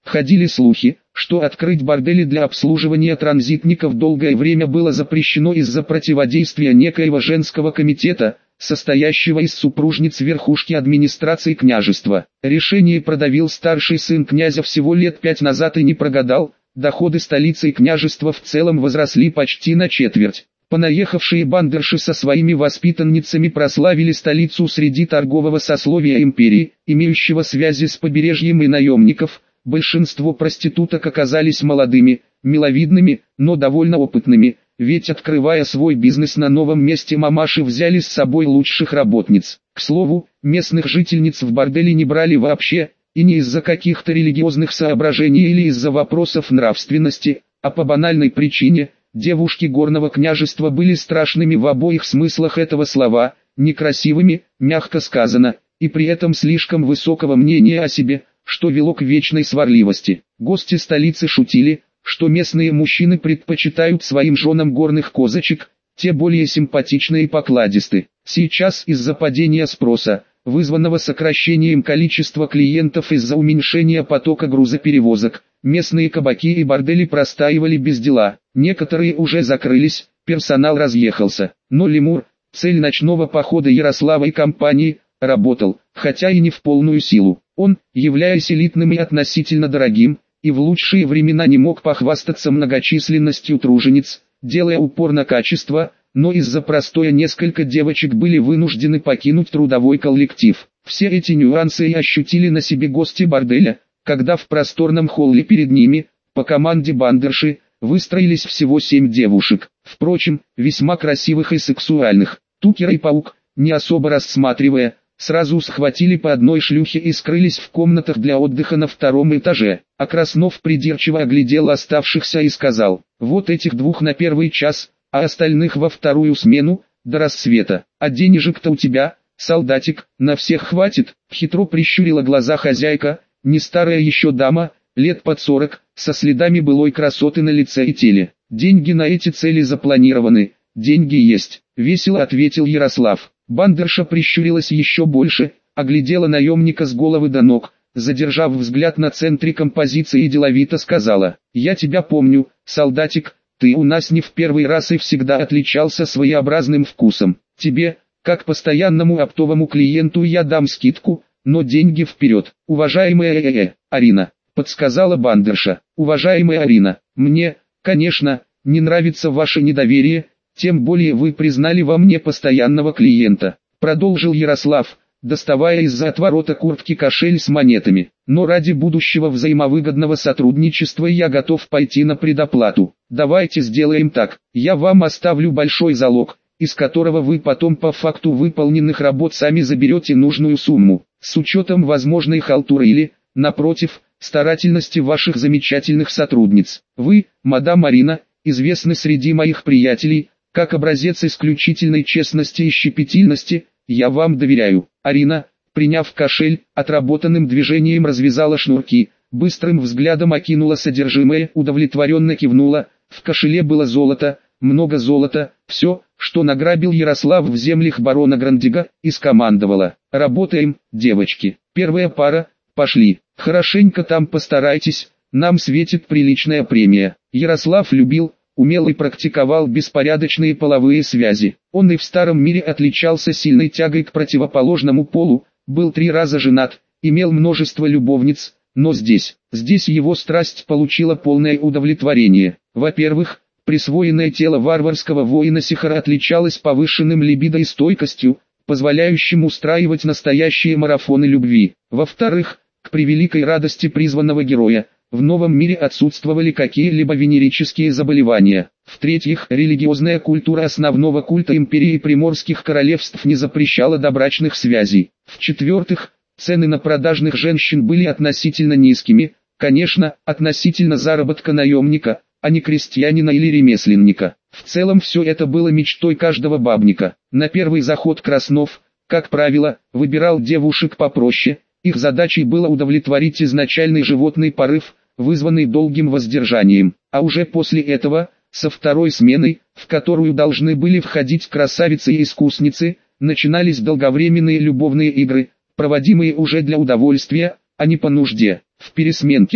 Ходили слухи, что открыть бордели для обслуживания транзитников долгое время было запрещено из-за противодействия некоего женского комитета, состоящего из супружниц верхушки администрации княжества. Решение продавил старший сын князя всего лет пять назад и не прогадал, доходы столицы и княжества в целом возросли почти на четверть. Понаехавшие бандерши со своими воспитанницами прославили столицу среди торгового сословия империи, имеющего связи с побережьем и наемников. Большинство проституток оказались молодыми, миловидными, но довольно опытными, ведь открывая свой бизнес на новом месте мамаши взяли с собой лучших работниц. К слову, местных жительниц в борделе не брали вообще, и не из-за каких-то религиозных соображений или из-за вопросов нравственности, а по банальной причине – девушки горного княжества были страшными в обоих смыслах этого слова, некрасивыми, мягко сказано, и при этом слишком высокого мнения о себе, что вело к вечной сварливости. Гости столицы шутили, что местные мужчины предпочитают своим женам горных козочек, те более симпатичны и покладисты. Сейчас из-за падения спроса, вызванного сокращением количества клиентов из-за уменьшения потока грузоперевозок, местные кабаки и бордели простаивали без дела. Некоторые уже закрылись, персонал разъехался. Но Лемур, цель ночного похода Ярослава и компании, работал, хотя и не в полную силу. Он, являясь элитным и относительно дорогим, и в лучшие времена не мог похвастаться многочисленностью тружениц, делая упор на качество, но из-за простоя несколько девочек были вынуждены покинуть трудовой коллектив. Все эти нюансы и ощутили на себе гости борделя, когда в просторном холле перед ними, по команде бандерши, выстроились всего семь девушек, впрочем, весьма красивых и сексуальных. Тукер и Паук, не особо рассматривая, сразу схватили по одной шлюхе и скрылись в комнатах для отдыха на втором этаже. А Краснов придирчиво оглядел оставшихся и сказал: «Вот этих двух на первый час, а остальных во вторую смену, до рассвета. А денежек-то у тебя, солдатик, на всех хватит?» Хитро прищурила глаза хозяйка, не старая еще дама, лет под сорок, со следами былой красоты на лице и теле. «Деньги на эти цели запланированы, деньги есть», — весело ответил Ярослав. Бандерша прищурилась еще больше, оглядела наемника с головы до ног, задержав взгляд на центре композиции и деловито сказала: «Я тебя помню, солдатик, ты у нас не в первый раз и всегда отличался своеобразным вкусом. Тебе, как постоянному оптовому клиенту, я дам скидку, но деньги вперед». «Уважаемая э-э-э, Арина», — подсказала бандерша. «Уважаемая Арина, мне, конечно, не нравится ваше недоверие, тем более вы признали во мне постоянного клиента», — продолжил Ярослав, доставая из-за отворота куртки кошель с монетами. «Но ради будущего взаимовыгодного сотрудничества я готов пойти на предоплату. Давайте сделаем так, я вам оставлю большой залог, из которого вы потом по факту выполненных работ сами заберете нужную сумму, с учетом возможной халтуры или, напротив, старательности ваших замечательных сотрудниц. Вы, мадам Арина, известны среди моих приятелей как образец исключительной честности и щепетильности, я вам доверяю». Арина, приняв кошель, отработанным движением развязала шнурки, быстрым взглядом окинула содержимое, удовлетворенно кивнула. В кошеле было золото, много золота, все, что награбил Ярослав в землях барона Грандига, и скомандовала: «Работаем, девочки. Первая пара, пошли. Хорошенько там постарайтесь, нам светит приличная премия». Ярослав любил, умел и практиковал беспорядочные половые связи. Он и в старом мире отличался сильной тягой к противоположному полу, был три раза женат, имел множество любовниц, но здесь, здесь его страсть получила полное удовлетворение. Во-первых, присвоенное тело варварского воина Сихара отличалось повышенным либидо и стойкостью, позволяющим устраивать настоящие марафоны любви. Во-вторых, к превеликой радости призванного героя, в новом мире отсутствовали какие-либо венерические заболевания. В-третьих, религиозная культура основного культа империи Приморских королевств не запрещала добрачных связей. В-четвертых, цены на продажных женщин были относительно низкими, конечно, относительно заработка наемника, а не крестьянина или ремесленника. В целом все это было мечтой каждого бабника. На первый заход Краснов, как правило, выбирал девушек попроще, их задачей было удовлетворить изначальный животный порыв, вызванный долгим воздержанием, а уже после этого, со второй сменой, в которую должны были входить красавицы и искусницы, начинались долговременные любовные игры, проводимые уже для удовольствия, а не по нужде. В пересменке,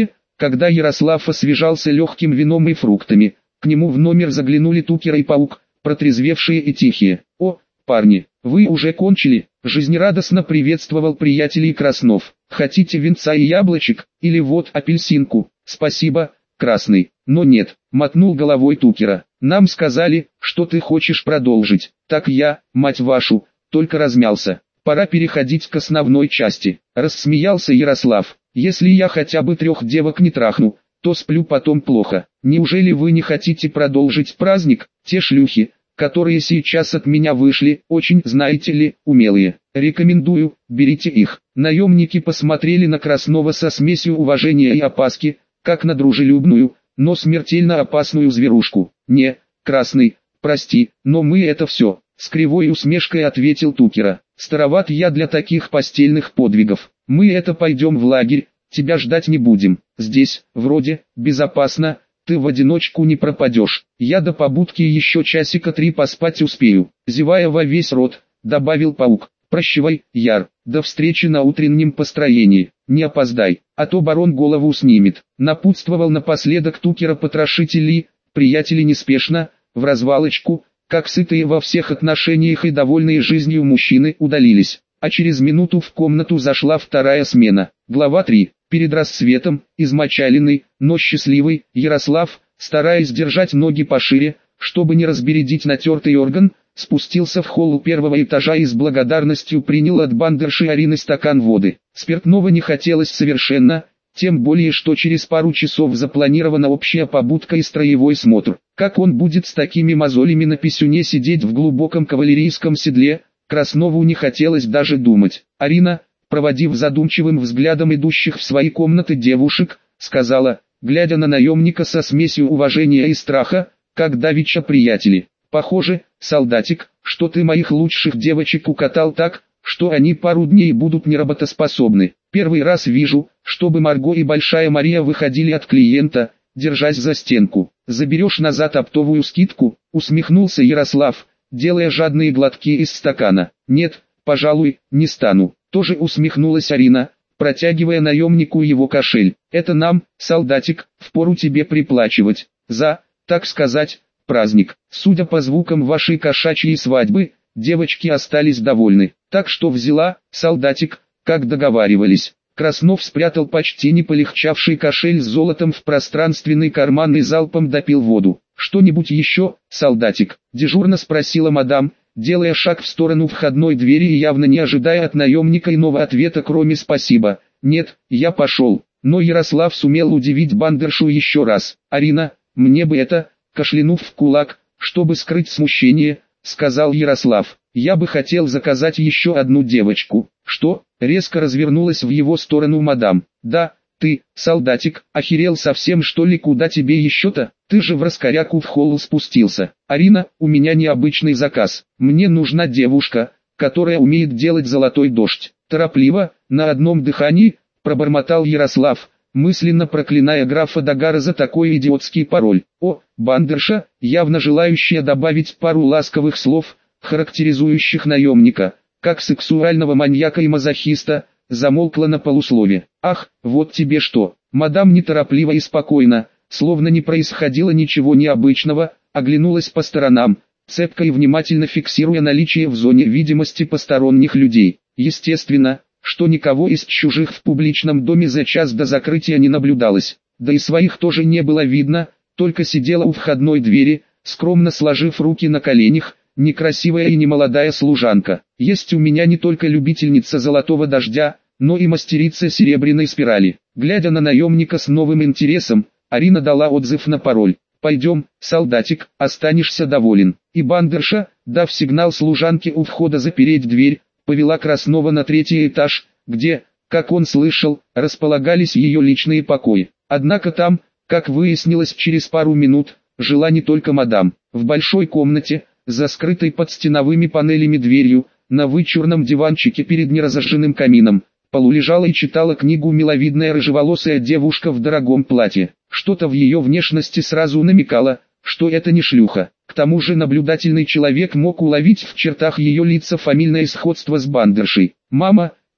Когда Ярослав освежался легким вином и фруктами, к нему в номер заглянули Тукер и Паук, протрезвевшие и тихие. «О, парни, вы уже кончили?» – жизнерадостно приветствовал приятелей Краснов. «Хотите винца и яблочек, или вот апельсинку?» «Спасибо, Красный, но нет», – мотнул головой Тукера. «Нам сказали, что ты хочешь продолжить». «Так я, мать вашу, только размялся. Пора переходить к основной части», – рассмеялся Ярослав. «Если я хотя бы трех девок не трахну, то сплю потом плохо. Неужели вы не хотите продолжить праздник? Те шлюхи, которые сейчас от меня вышли, очень, знаете ли, умелые. Рекомендую, берите их». Наемники посмотрели на Краснова со смесью уважения и опаски, как на дружелюбную, но смертельно опасную зверушку. «Не, Красный, прости, но мы это все», — с кривой усмешкой ответил Тукера. «Староват я для таких постельных подвигов. Мы это пойдем в лагерь, тебя ждать не будем. Здесь, вроде, безопасно, ты в одиночку не пропадешь. Я до побудки еще часика три поспать успею», — зевая во весь рот, добавил Паук. «Прощавай, Яр, до встречи на утреннем построении, не опоздай, а то барон голову снимет», — напутствовал напоследок Тукера потрошитель Ли. Приятели неспешно, в развалочку, как сытые во всех отношениях и довольные жизнью мужчины, удалились. А через минуту в комнату зашла вторая смена. Глава три. Перед рассветом, измочаленный, но счастливый, Ярослав, стараясь держать ноги пошире, чтобы не разбередить натертый орган, спустился в холл первого этажа и с благодарностью принял от бандерши Арины стакан воды. Спиртного не хотелось совершенно, тем более что через пару часов запланирована общая побудка и строевой смотр. Как он будет с такими мозолями на писюне сидеть в глубоком кавалерийском седле, Краснову не хотелось даже думать. Арина, проводив задумчивым взглядом идущих в свои комнаты девушек, сказала, глядя на наемника со смесью уважения и страха, как давеча приятели: «Похоже, солдатик, что ты моих лучших девочек укатал так, что они пару дней будут неработоспособны. Первый раз вижу, чтобы Марго и Большая Мария выходили от клиента, держась за стенку. Заберешь назад оптовую скидку?» — усмехнулся Ярослав, делая жадные глотки из стакана. «Нет, пожалуй, не стану», — тоже усмехнулась Арина, протягивая наемнику его кошель. «Это нам, солдатик, впору тебе приплачивать за, так сказать, праздник. Судя по звукам вашей кошачьей свадьбы, девочки остались довольны. Так что взяла, солдатик, как договаривались». Краснов спрятал почти не полегчавший кошель с золотом в пространственный карман и залпом допил воду. «Что-нибудь еще, солдатик?» – дежурно спросила мадам, делая шаг в сторону входной двери и явно не ожидая от наемника иного ответа, кроме «спасибо». «Нет, я пошел». Но Ярослав сумел удивить бандершу еще раз. «Арина, мне бы это», – кашлянув в кулак, чтобы скрыть смущение, сказал Ярослав. «Я бы хотел заказать еще одну девочку». «Что?» — резко развернулась в его сторону мадам. «Да, ты, солдатик, охерел совсем что ли, куда тебе еще-то? Ты же в раскоряку в холл спустился». «Арина, у меня необычный заказ. Мне нужна девушка, которая умеет делать золотой дождь». Торопливо, на одном дыхании, пробормотал Ярослав, мысленно проклиная графа Дагара за такой идиотский пароль. О, бандерша, явно желающая добавить пару ласковых слов, характеризующих наемника, как сексуального маньяка и мазохиста, замолкла на полуслове. «Ах, вот тебе что!» Мадам неторопливо и спокойно, словно не происходило ничего необычного, оглянулась по сторонам, цепко и внимательно фиксируя наличие в зоне видимости посторонних людей. Естественно, что никого из чужих в публичном доме за час до закрытия не наблюдалось, да и своих тоже не было видно, только сидела у входной двери, скромно сложив руки на коленях, некрасивая и немолодая служанка. «Есть у меня не только любительница золотого дождя, но и мастерица серебряной спирали». Глядя на наемника с новым интересом, Арина дала отзыв на пароль. «Пойдем, солдатик, останешься доволен». И бандерша, дав сигнал служанке у входа запереть дверь, повела Краснова на третий этаж, где, как он слышал, располагались ее личные покои. Однако там, как выяснилось через пару минут, жила не только мадам. В большой комнате, за скрытой под стеновыми панелями дверью, на вычурном диванчике перед неразожженным камином, полулежала и читала книгу миловидная рыжеволосая девушка в дорогом платье. Что-то в ее внешности сразу намекало, что это не шлюха. К тому же наблюдательный человек мог уловить в чертах ее лица фамильное сходство с бандершей. «Мама,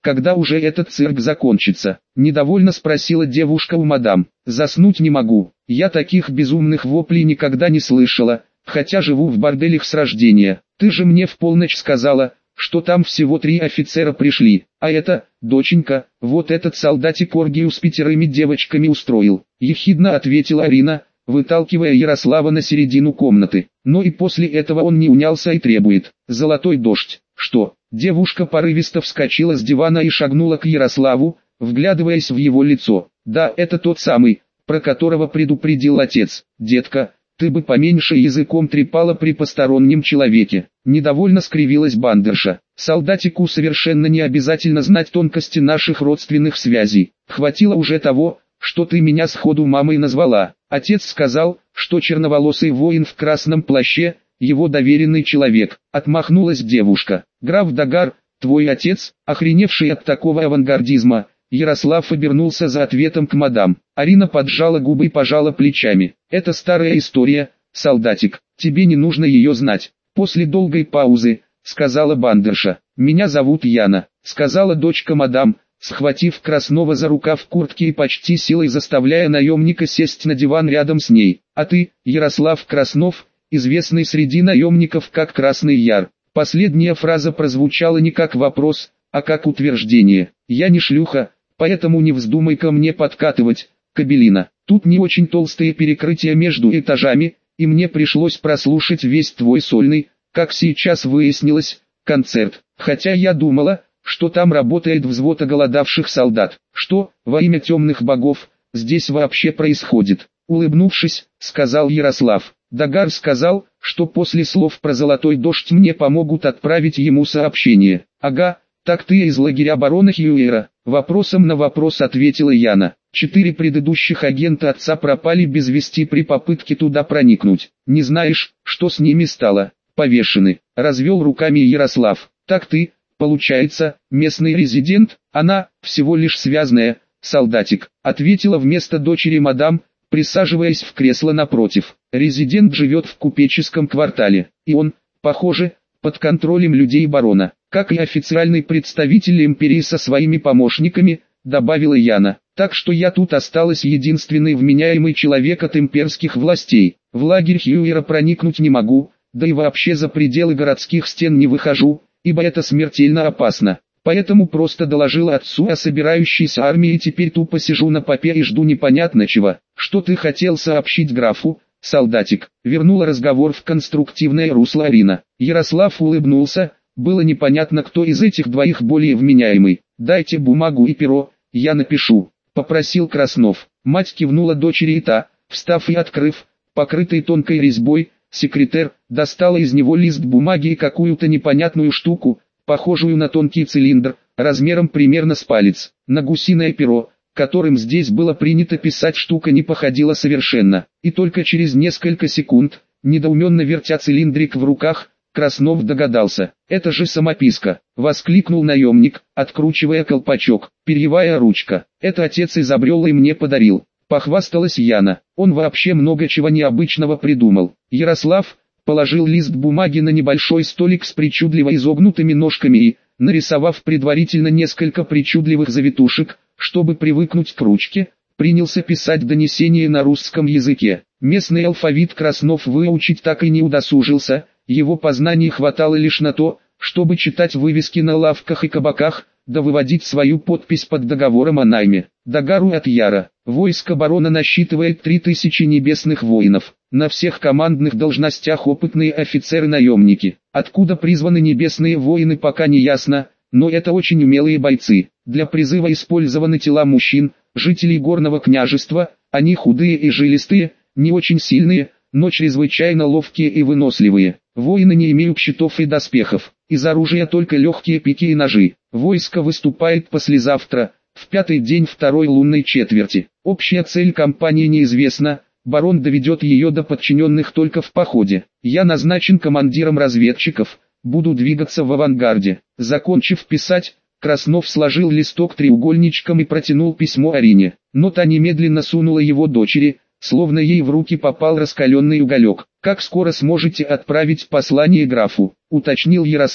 когда уже этот цирк закончится? Недовольно спросила девушка у мадам. Заснуть не могу. Я таких безумных воплей никогда не слышала, хотя живу в борделях с рождения. Ты же мне в полночь сказала, что там всего три офицера пришли, а это, доченька, вот этот солдатик оргию с пятерыми девочками устроил. Ехидно ответила Арина, выталкивая Ярослава на середину комнаты. Но и после этого он не унялся и требует. Золотой дождь. Что? Девушка порывисто вскочила с дивана и шагнула к Ярославу, вглядываясь в его лицо. Да, это тот самый, про которого предупредил отец. Детка, ты бы поменьше языком трепала при постороннем человеке. Недовольно скривилась бандерша. Солдатику совершенно не обязательно знать тонкости наших родственных связей. Хватило уже того, что ты меня сходу мамой назвала. Отец сказал, что черноволосый воин в красном плаще – его доверенный человек. Отмахнулась девушка. Граф Дагар, твой отец, охреневший от такого авангардизма. Ярослав обернулся за ответом к мадам. Арина поджала губы и пожала плечами. Это старая история, солдатик, тебе не нужно ее знать. После долгой паузы, сказала бандерша. Меня зовут Яна, сказала дочка мадам, схватив Краснова за рукав куртки и почти силой заставляя наемника сесть на диван рядом с ней. А ты, Ярослав Краснов, известный среди наемников как Красный Яр. Последняя фраза прозвучала не как вопрос, а как утверждение. Я не шлюха, поэтому не вздумай ко мне подкатывать, кобелина. Тут не очень толстые перекрытия между этажами, и мне пришлось прослушать весь твой сольный, как сейчас выяснилось, концерт. Хотя я думала, что там работает взвод оголодавших солдат. Что, во имя темных богов, здесь вообще происходит? Улыбнувшись, сказал Ярослав. Дагар сказал, что после слов про золотой дождь мне помогут отправить ему сообщение. Ага, так ты из лагеря барона Хьюэра? Вопросом на вопрос ответила Яна. Четыре предыдущих агента отца пропали без вести при попытке туда проникнуть. Не знаешь, что с ними стало? Повешены. Развел руками Ярослав. Так ты, получается, местный резидент? Она, всего лишь связная, солдатик, ответила вместо дочери мадам, присаживаясь в кресло напротив. Резидент живет в купеческом квартале, и он, похоже, под контролем людей барона, как и официальный представитель империи со своими помощниками, добавила Яна. Так что я тут осталась единственный вменяемый человек от имперских властей. В лагерь Хьюэра проникнуть не могу, да и вообще за пределы городских стен не выхожу, ибо это смертельно опасно. Поэтому просто доложила отцу о собирающейся армии и теперь тупо сижу на попе и жду непонятно чего. Что ты хотел сообщить графу, солдатик? Вернула разговор в конструктивное русло Арина. Ярослав улыбнулся, было непонятно, кто из этих двоих более вменяемый. Дайте бумагу и перо, я напишу, попросил Краснов. Мать кивнула дочери и та, встав и открыв, покрытый тонкой резьбой, секретер, достала из него лист бумаги и какую-то непонятную штуку, похожую на тонкий цилиндр, размером примерно с палец. На гусиное перо, которым здесь было принято писать, штука не походила совершенно. И только через несколько секунд, недоуменно вертя цилиндрик в руках, Краснов догадался. «Это же самописка!» — воскликнул наемник, откручивая колпачок. «Перьевая ручка. Это отец изобрел и мне подарил», — похвасталась Яна. «Он вообще много чего необычного придумал». Ярослав положил лист бумаги на небольшой столик с причудливо изогнутыми ножками и, нарисовав предварительно несколько причудливых завитушек, чтобы привыкнуть к ручке, принялся писать донесение на русском языке. Местный алфавит Краснов выучить так и не удосужился, его познаний хватало лишь на то, чтобы читать вывески на лавках и кабаках, да выводить свою подпись под договором о найме. Дагару от Яра. Войско барона насчитывает три тысячи небесных воинов. На всех командных должностях опытные офицеры-наемники. Откуда призваны небесные воины, пока не ясно, но это очень умелые бойцы. Для призыва использованы тела мужчин, жителей горного княжества, они худые и жилистые, не очень сильные, но чрезвычайно ловкие и выносливые. Воины не имеют щитов и доспехов, из оружия только легкие пики и ножи. Войско выступает послезавтра, в пятый день второй лунной четверти. Общая цель кампании неизвестна, барон доведет ее до подчиненных только в походе. Я назначен командиром разведчиков, буду двигаться в авангарде. Закончив писать, Краснов сложил листок треугольничком и протянул письмо Арине. Но та немедленно сунула его дочери, словно ей в руки попал раскаленный уголек. «Как скоро сможете отправить послание графу?» — уточнил Ярослав.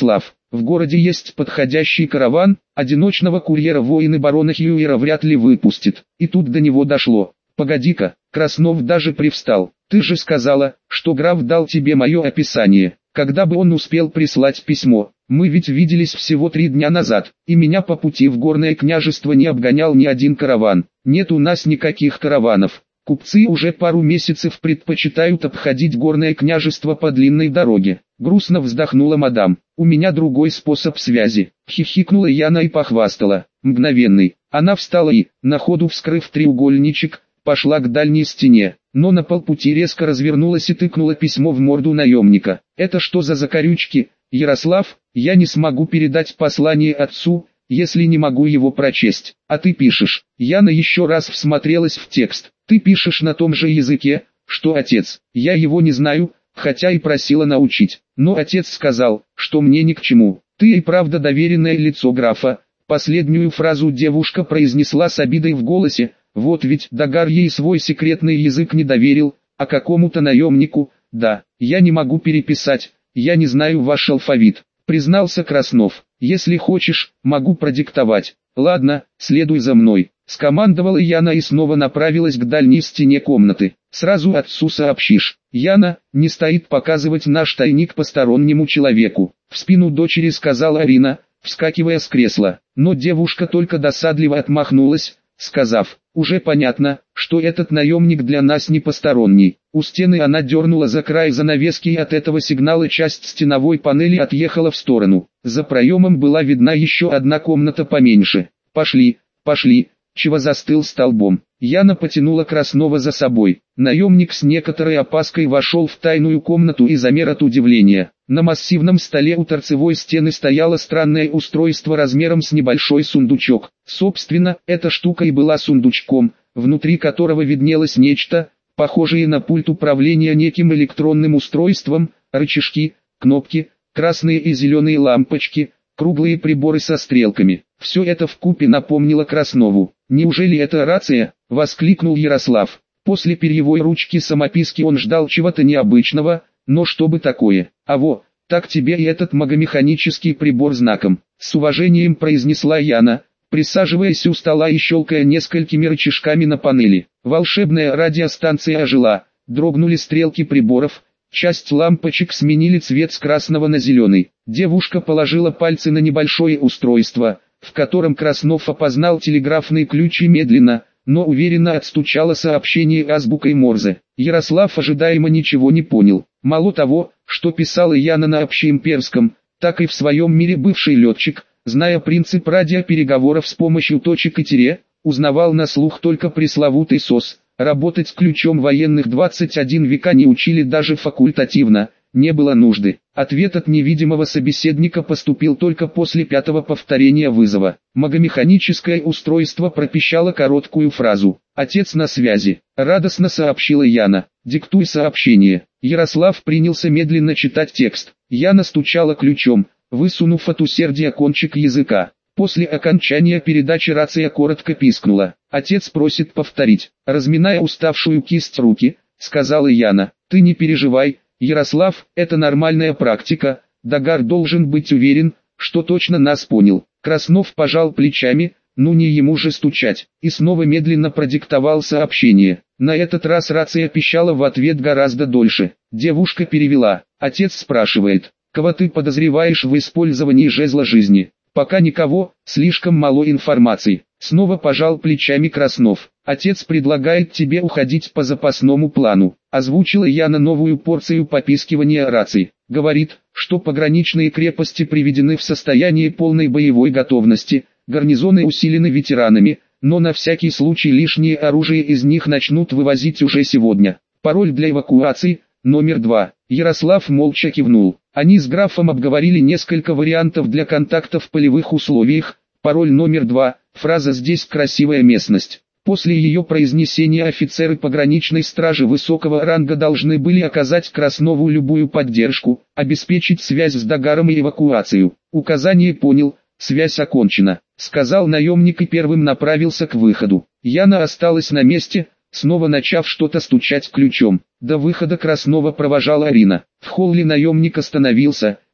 В городе есть подходящий караван, одиночного курьера воины барона Хьюера вряд ли выпустит. И тут до него дошло. Погоди-ка, Краснов даже привстал. Ты же сказала, что граф дал тебе мое описание. Когда бы он успел прислать письмо? Мы ведь виделись всего три дня назад, и меня по пути в Горное княжество не обгонял ни один караван. Нет у нас никаких караванов. Купцы уже пару месяцев предпочитают обходить Горное княжество по длинной дороге. Грустно вздохнула мадам. У меня другой способ связи. Хихикнула Яна и похвастала. Мгновенный. Она встала и, на ходу вскрыв треугольничек, пошла к дальней стене, но на полпути резко развернулась и тыкнула письмо в морду наемника. «Это что за закорючки, Ярослав? Я не смогу передать послание отцу, если не могу его прочесть. А ты пишешь». Яна еще раз всмотрелась в текст. «Ты пишешь на том же языке, что отец. Я его не знаю, хотя и просила научить. Но отец сказал, что мне ни к чему. Ты и правда доверенное лицо графа». Последнюю фразу девушка произнесла с обидой в голосе. Вот ведь Дагар ей свой секретный язык не доверил, а какому-то наемнику. Да, я не могу переписать, я не знаю ваш алфавит, признался Краснов. Если хочешь, могу продиктовать. Ладно, следуй за мной. Скомандовала Яна и снова направилась к дальней стене комнаты. Сразу отцу сообщишь. Яна, не стоит показывать наш тайник постороннему человеку. В спину дочери сказала Арина, вскакивая с кресла. Но девушка только досадливо отмахнулась, сказав, уже понятно, что этот наемник для нас не посторонний. У стены она дернула за край занавески, и от этого сигнала часть стеновой панели отъехала в сторону. За проемом была видна еще одна комната поменьше. «Пошли, пошли, чего застыл столбом?» Яна потянула Краснова за собой. Наемник с некоторой опаской вошел в тайную комнату и замер от удивления. На массивном столе у торцевой стены стояло странное устройство размером с небольшой сундучок. Собственно, эта штука и была сундучком, внутри которого виднелось нечто, похожее на пульт управления неким электронным устройством, рычажки, кнопки, красные и зеленые лампочки, круглые приборы со стрелками. Все это вкупе напомнило Краснову. «Неужели это рация?» — воскликнул Ярослав. После перьевой ручки самописки он ждал чего-то необычного, но что бы такое? «А во, так тебе и этот магомеханический прибор знаком», — с уважением произнесла Яна, присаживаясь у стола и щелкая несколькими рычажками на панели. Волшебная радиостанция ожила, дрогнули стрелки приборов, часть лампочек сменили цвет с красного на зеленый. Девушка положила пальцы на небольшое устройство, в котором Краснов опознал телеграфный ключ и медленно, но уверенно отстучало сообщение азбукой Морзе. Ярослав ожидаемо ничего не понял. Мало того, что писала Яна на общеимперском, так и в своем мире бывший летчик, зная принцип радиопереговоров с помощью точек и тире, узнавал на слух только пресловутый СОС. Работать ключом военных двадцать один века не учили даже факультативно, не было нужды. Ответ от невидимого собеседника поступил только после пятого повторения вызова. Магомеханическое устройство пропищало короткую фразу. «Отец на связи», — радостно сообщила Яна. «Диктуй сообщение». Ярослав принялся медленно читать текст. Яна стучала ключом, высунув от усердия кончик языка. После окончания передачи рация коротко пискнула. «Отец просит повторить». Разминая уставшую кисть руки, сказала Яна. «Ты не переживай, Ярослав, это нормальная практика, Дагар должен быть уверен, что точно нас понял». Краснов пожал плечами, ну не ему же стучать, и снова медленно продиктовал сообщение. На этот раз рация пищала в ответ гораздо дольше. Девушка перевела. «Отец спрашивает, кого ты подозреваешь в использовании жезла жизни?» «Пока никого, слишком мало информации». Снова пожал плечами Краснов. «Отец предлагает тебе уходить по запасному плану», — озвучила Яна новую порцию попискивания рации. «Говорит, что пограничные крепости приведены в состояние полной боевой готовности, гарнизоны усилены ветеранами, но на всякий случай лишнее оружие из них начнут вывозить уже сегодня. Пароль для эвакуации, номер два». Ярослав молча кивнул. Они с графом обговорили несколько вариантов для контакта в полевых условиях. Пароль номер два, фраза «здесь красивая местность». После ее произнесения офицеры пограничной стражи высокого ранга должны были оказать Краснову любую поддержку, обеспечить связь с Дагаром и эвакуацию. «Указание понял, связь окончена», — сказал наемник и первым направился к выходу. Яна осталась на месте, снова начав что-то стучать ключом. До выхода Краснова провожала Арина. В холле наемник остановился,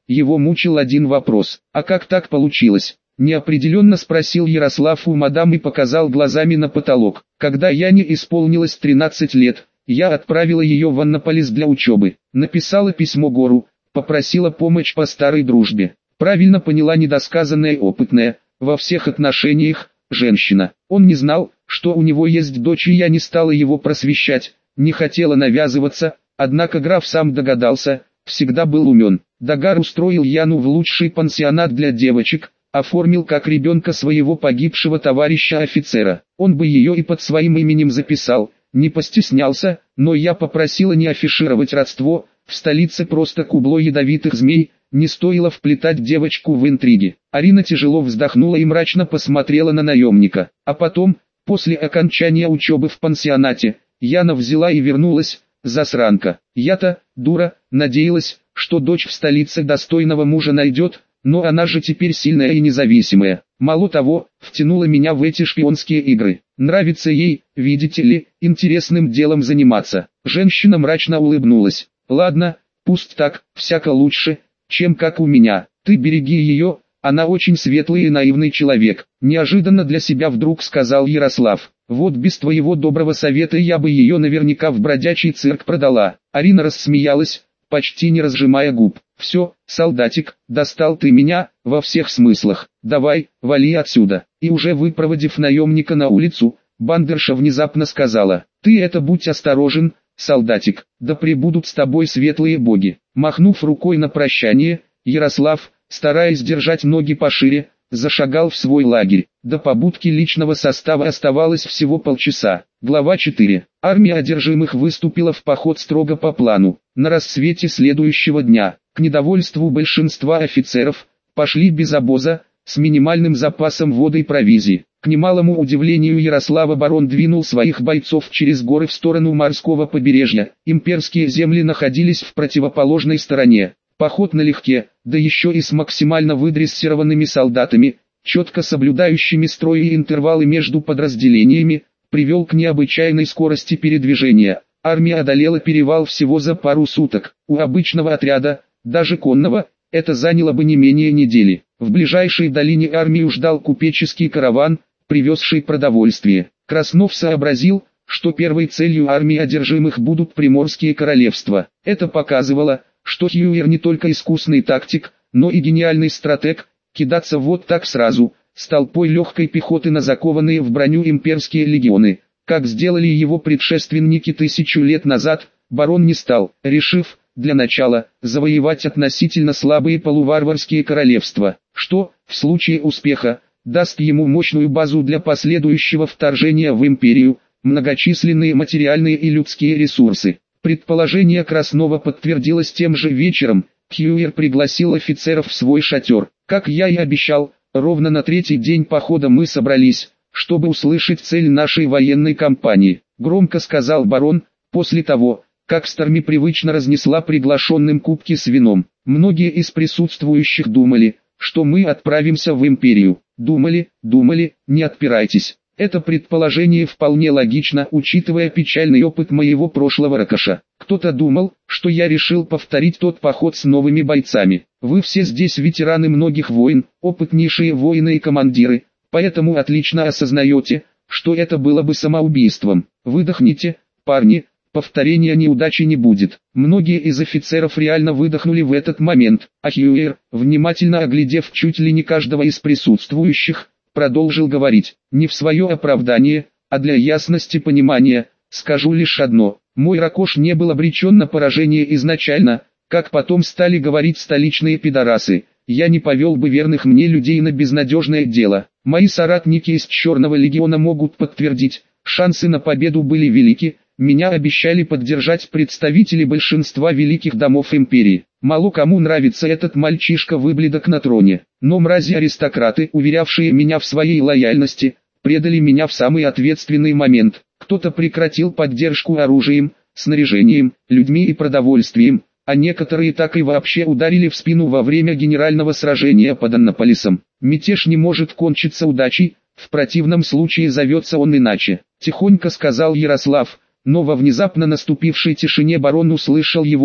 Его мучил один вопрос: а как так получилось? Неопределенно спросил Ярослав у мадам и показал глазами на потолок. Когда Яне исполнилось тринадцать лет, я отправила ее в Аннаполис для учебы. Написала письмо Гору, попросила помощь по старой дружбе. Правильно поняла недосказанная опытная, во всех отношениях, женщина. Он не знал, что у него есть дочь, и я не стала его просвещать, не хотела навязываться, однако граф сам догадался, всегда был умен. Дагар устроил Яну в лучший пансионат для девочек, оформил как ребенка своего погибшего товарища-офицера. Он бы ее и под своим именем записал, не постеснялся, но я попросила не афишировать родство, в столице просто кубло ядовитых змей, не стоило вплетать девочку в интриги. Арина тяжело вздохнула и мрачно посмотрела на наемника. А потом, после окончания учебы в пансионате, Яна взяла и вернулась, засранка. Я-то, дура, надеялась, что дочь в столице достойного мужа найдет, но она же теперь сильная и независимая. Мало того, втянула меня в эти шпионские игры. Нравится ей, видите ли, интересным делом заниматься. Женщина мрачно улыбнулась. Ладно, пусть так, всяко лучше, чем как у меня. Ты береги ее, она очень светлый и наивный человек. Неожиданно для себя вдруг сказал Ярослав. Вот без твоего доброго совета я бы ее наверняка в бродячий цирк продала. Арина рассмеялась, почти не разжимая губ. Все, солдатик, достал ты меня, во всех смыслах. Давай, вали отсюда. И уже выпроводив наемника на улицу, бандерша внезапно сказала: ты это будь осторожен, солдатик, да пребудут с тобой светлые боги. Махнув рукой на прощание, Ярослав, стараясь держать ноги пошире, зашагал в свой лагерь. До побудки личного состава оставалось всего полчаса. Глава четыре. Армия одержимых выступила в поход строго по плану. На рассвете следующего дня, к недовольству большинства офицеров, пошли без обоза, с минимальным запасом воды и провизии. К немалому удивлению Ярослава барон двинул своих бойцов через горы в сторону морского побережья. Имперские земли находились в противоположной стороне. Поход налегке, да еще и с максимально выдрессированными солдатами, четко соблюдающими строй и интервалы между подразделениями, привел к необычайной скорости передвижения. Армия одолела перевал всего за пару суток. У обычного отряда, даже конного, это заняло бы не менее недели. В ближайшей долине армию ждал купеческий караван, привезший продовольствие. Краснов сообразил, что первой целью армии одержимых будут приморские королевства. Это показывало, что Хьюер не только искусный тактик, но и гениальный стратег. Кидаться вот так сразу, с толпой легкой пехоты на закованные в броню имперские легионы, как сделали его предшественники тысячу лет назад, барон не стал, решив, для начала, завоевать относительно слабые полуварварские королевства, что, в случае успеха, даст ему мощную базу для последующего вторжения в империю, многочисленные материальные и людские ресурсы. Предположение Краснова подтвердилось тем же вечером. Хьюер пригласил офицеров в свой шатер. Как я и обещал, ровно на третий день похода мы собрались, чтобы услышать цель нашей военной кампании, громко сказал барон, после того, как Старми привычно разнесла приглашенным кубки с вином. Многие из присутствующих думали, что мы отправимся в империю. Думали, думали, не отпирайтесь. Это предположение вполне логично, учитывая печальный опыт моего прошлого ракоша. Кто-то думал, что я решил повторить тот поход с новыми бойцами. Вы все здесь ветераны многих войн, опытнейшие воины и командиры, поэтому отлично осознаете, что это было бы самоубийством. Выдохните, парни, повторения неудачи не будет. Многие из офицеров реально выдохнули в этот момент, а Хьюер, внимательно оглядев чуть ли не каждого из присутствующих, продолжил говорить, не в свое оправдание, а для ясности понимания, скажу лишь одно: мой ракош не был обречен на поражение изначально, как потом стали говорить столичные пидорасы. Я не повел бы верных мне людей на безнадежное дело. Мои соратники из Черного легиона могут подтвердить, шансы на победу были велики. Меня обещали поддержать представители большинства великих домов империи. Мало кому нравится этот мальчишка-выблядок на троне, но мрази-аристократы, уверявшие меня в своей лояльности, предали меня в самый ответственный момент. Кто-то прекратил поддержку оружием, снаряжением, людьми и продовольствием, а некоторые так и вообще ударили в спину во время генерального сражения под Аннаполисом. Мятеж не может кончиться удачей, в противном случае зовется он иначе, тихонько сказал Ярослав. Но во внезапно наступившей тишине барон услышал его и,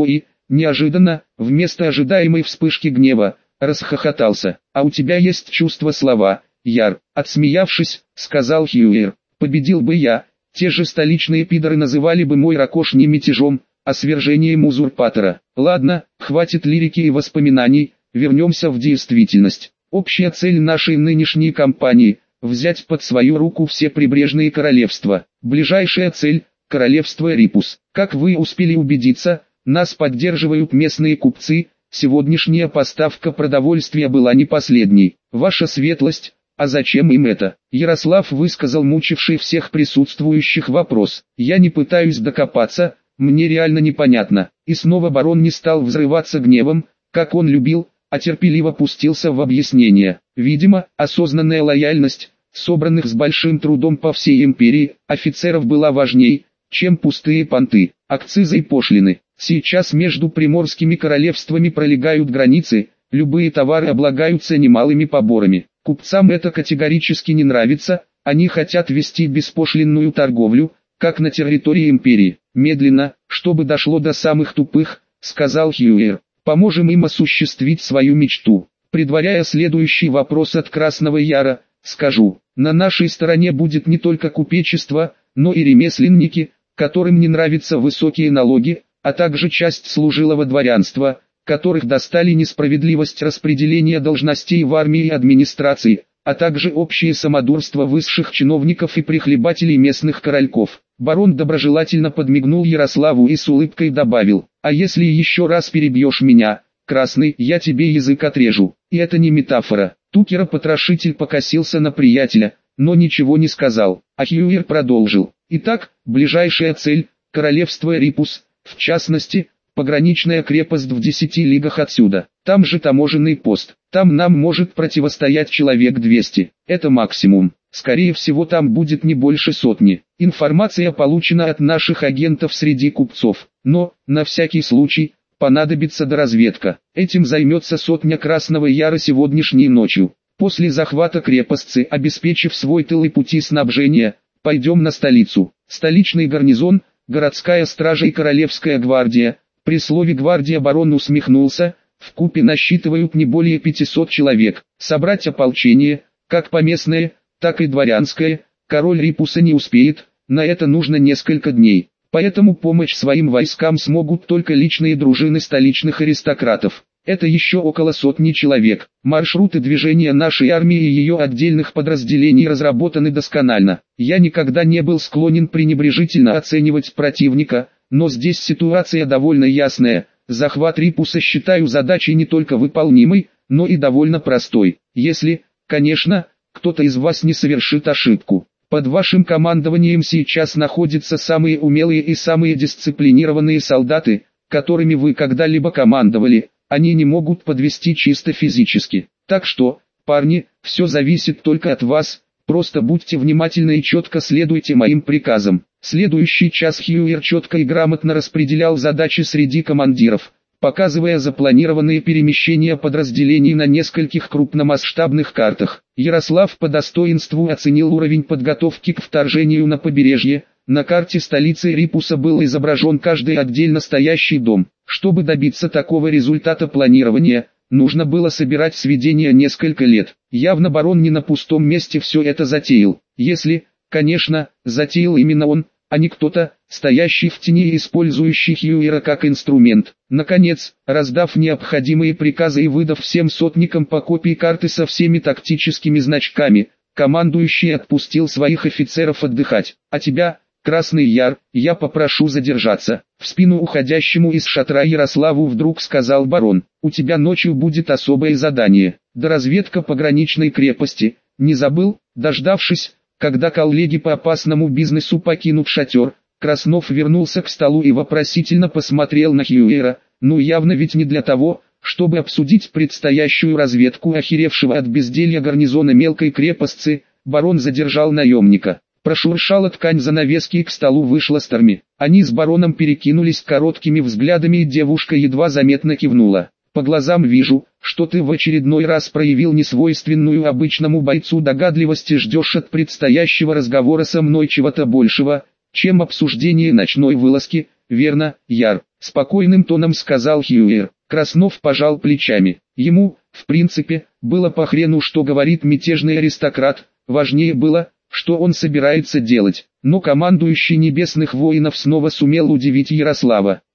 неожиданно, вместо ожидаемой вспышки гнева, расхохотался. «А у тебя есть чувство слова, Яр?» Отсмеявшись, сказал Хьюир. «Победил бы я, те же столичные пидоры называли бы мой ракош не мятежом, а свержением узурпатора. Ладно, хватит лирики и воспоминаний, вернемся в действительность. Общая цель нашей нынешней кампании – взять под свою руку все прибрежные королевства. Ближайшая цель – королевство Рипус. Как вы успели убедиться, нас поддерживают местные купцы, сегодняшняя поставка продовольствия была не последней. Ваша светлость, а зачем им это?» Ярослав высказал мучивший всех присутствующих вопрос. «Я не пытаюсь докопаться, мне реально непонятно». И снова барон не стал взрываться гневом, как он любил, а терпеливо пустился в объяснение. Видимо, осознанная лояльность, собранных с большим трудом по всей империи, офицеров была важней, чем пустые понты, акцизы и пошлины. Сейчас между приморскими королевствами пролегают границы, любые товары облагаются немалыми поборами. Купцам это категорически не нравится, они хотят вести беспошлинную торговлю, как на территории империи. «Медленно, чтобы дошло до самых тупых», — сказал Хьюир. «Поможем им осуществить свою мечту». Предваряя следующий вопрос от Красного Яра, скажу, на нашей стороне будет не только купечество, но и ремесленники, которым не нравятся высокие налоги, а также часть служилого дворянства, которых достали несправедливость распределения должностей в армии и администрации, а также общее самодурство высших чиновников и прихлебателей местных корольков. Барон доброжелательно подмигнул Ярославу и с улыбкой добавил: «А если еще раз перебьешь меня, Красный, я тебе язык отрежу». И это не метафора. Тукера-потрошитель покосился на приятеля, но ничего не сказал, а Хьюир продолжил. «Итак, ближайшая цель – королевство Рипус, в частности, пограничная крепость в десяти лигах отсюда. Там же таможенный пост. Там нам может противостоять человек двести. Это максимум. Скорее всего, там будет не больше сотни. Информация получена от наших агентов среди купцов. Но, на всякий случай, понадобится доразведка. Этим займется сотня Красного Яра сегодняшней ночью. После захвата крепости, обеспечив свой тыл и пути снабжения, пойдем на столицу. Столичный гарнизон, городская стража и королевская гвардия». При слове «гвардия» барон усмехнулся, вкупе насчитывают не более пятисот человек. Собрать ополчение, как поместное, так и дворянское, король Рипуса не успеет, на это нужно несколько дней. Поэтому помощь своим войскам смогут только личные дружины столичных аристократов. Это еще около сотни человек. Маршруты движения нашей армии и ее отдельных подразделений разработаны досконально. Я никогда не был склонен пренебрежительно оценивать противника, но здесь ситуация довольно ясная. Захват Рипуса считаю задачей не только выполнимой, но и довольно простой. Если, конечно, кто-то из вас не совершит ошибку. Под вашим командованием сейчас находятся самые умелые и самые дисциплинированные солдаты, которыми вы когда-либо командовали. Они не могут подвести чисто физически. Так что, парни, все зависит только от вас. Просто будьте внимательны и четко следуйте моим приказам. Следующий час Хьюир четко и грамотно распределял задачи среди командиров, показывая запланированные перемещения подразделений на нескольких крупномасштабных картах. Ярослав по достоинству оценил уровень подготовки к вторжению на побережье. На карте столицы Рипуса был изображен каждый отдельно стоящий дом. Чтобы добиться такого результата планирования, нужно было собирать сведения несколько лет. Явно барон не на пустом месте все это затеял. Если, конечно, затеял именно он, а не кто-то, стоящий в тени и использующий Хьюира как инструмент. Наконец, раздав необходимые приказы и выдав всем сотникам по копии карты со всеми тактическими значками, командующий отпустил своих офицеров отдыхать. «А тебя, Красный Яр, я попрошу задержаться». В спину уходящему из шатра Ярославу вдруг сказал барон: «У тебя ночью будет особое задание. Доразведка пограничной крепости. Не забыл?» Дождавшись, когда коллеги по опасному бизнесу покинут шатер, Краснов вернулся к столу и вопросительно посмотрел на Хьюира. Ну явно ведь не для того, чтобы обсудить предстоящую разведку охеревшего от безделья гарнизона мелкой крепости, барон задержал наемника. Прошуршала ткань занавески и к столу вышла Старми. Они с бароном перекинулись короткими взглядами и девушка едва заметно кивнула. «По глазам вижу, что ты в очередной раз проявил несвойственную обычному бойцу догадливость и ждешь от предстоящего разговора со мной чего-то большего, чем обсуждение ночной вылазки», верно, Яр, спокойным тоном сказал Хьюир. Краснов пожал плечами. Ему, в принципе, было по хрену, что говорит мятежный аристократ, важнее было, что он собирается делать. Но командующий Небесных Воинов снова сумел удивить Ярослава.